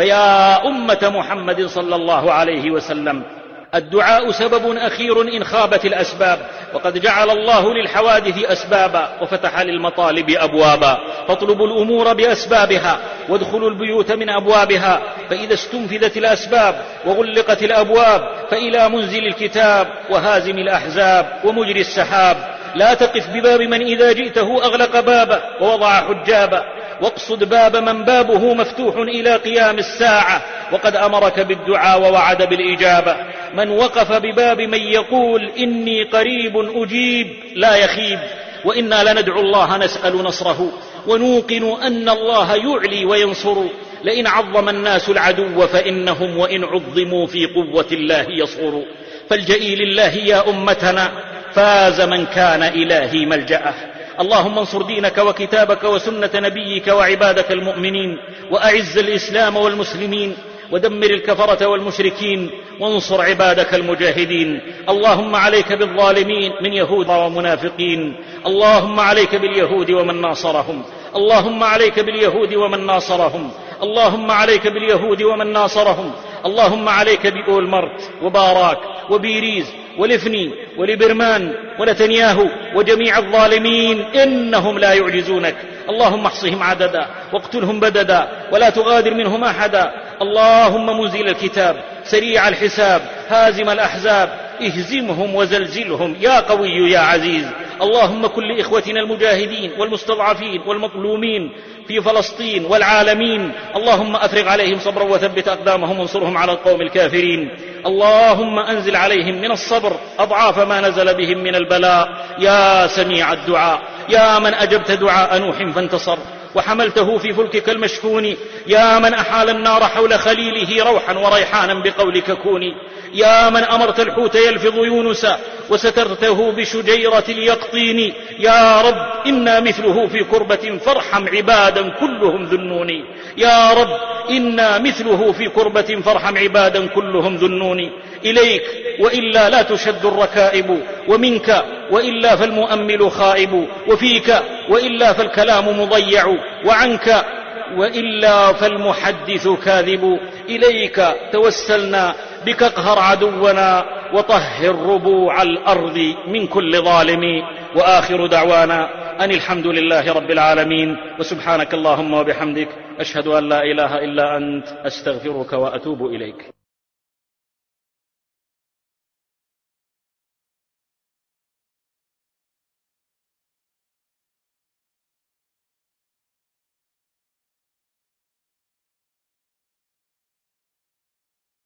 Speaker 3: فيا أمة محمد صلى الله عليه وسلم، الدعاء سبب أخير إن خابت الأسباب، وقد جعل الله للحوادث أسبابا وفتح للمطالب أبوابا. فاطلبوا الأمور بأسبابها وادخلوا البيوت من أبوابها، فإذا استنفذت الأسباب وغلقت الأبواب فإلى منزل الكتاب وهازم الأحزاب ومجري السحاب. لا تقف بباب من إذا جئته أغلق بابا ووضع حجابا، واقصد باب من بابه مفتوح إلى قيام الساعة، وقد أمرك بالدعاء ووعد بالإجابة. من وقف بباب من يقول إني قريب أجيب لا يخيب. وإنا لندعو الله نسأل نصره، ونوقن أن الله يعلي وينصر. لئن عظم الناس العدو فإنهم وإن عظموا في قوة الله يصغروا. فالجئي لله يا أمتنا، فاز من كان إلهي ملجأه. اللهم انصر دينك وكتابك وسنة نبيك وعبادك المؤمنين، وأعز الإسلام والمسلمين، ودمر الكفرة والمشركين، وانصر عبادك المجاهدين. اللهم عليك بالظالمين من يهود ومنافقين. اللهم عليك باليهود ومن ناصرهم. اللهم عليك باليهود ومن ناصرهم. اللهم عليك باليهود ومن ناصرهم. اللهم عليك بأولمرت وباراك وبيريز ولفني ولبرمان ونتنياهو وجميع الظالمين، إنهم لا يعجزونك. اللهم احصهم عددا واقتلهم بددا ولا تغادر منهم أحدا. اللهم منزل الكتاب سريع الحساب هازم الأحزاب، اهزمهم وزلزلهم يا قوي يا عزيز. اللهم كن لإخوتنا المجاهدين والمستضعفين والمظلومين في فلسطين والعالمين، اللهم أفرغ عليهم صبرا وثبت أقدامهم وانصرهم على القوم الكافرين. اللهم أنزل عليهم من الصبر أضعاف ما نزل بهم من البلاء يا سميع الدعاء، يا من أجبت دعاء نوح فانتصر وحملته في فلكك المشحون، يا من أحال النار حول خليله روحا وريحانا بقولك كوني، يا من أمرت الحوت يلفظ يونس وسترته بشجيرة اليقطين. يا رب إنا مثله في كربة فارحم عبادا كلهم ذنوني. يا رب إنا مثله في كربة فارحم عبادا كلهم ذنوني. إليك وإلا لا تشد الركائب، ومنك وإلا فالمؤمل خائب، وفيك وإلا فالكلام مضيع، وعنك وإلا فالمحدث كاذب. إليك توسلنا بك اقهر عدونا وطهر ربوع الأرض من كل ظالم. وآخر دعوانا أن الحمد لله رب العالمين، وسبحانك اللهم وبحمدك أشهد أن لا إله إلا أنت أستغفرك وأتوب إليك.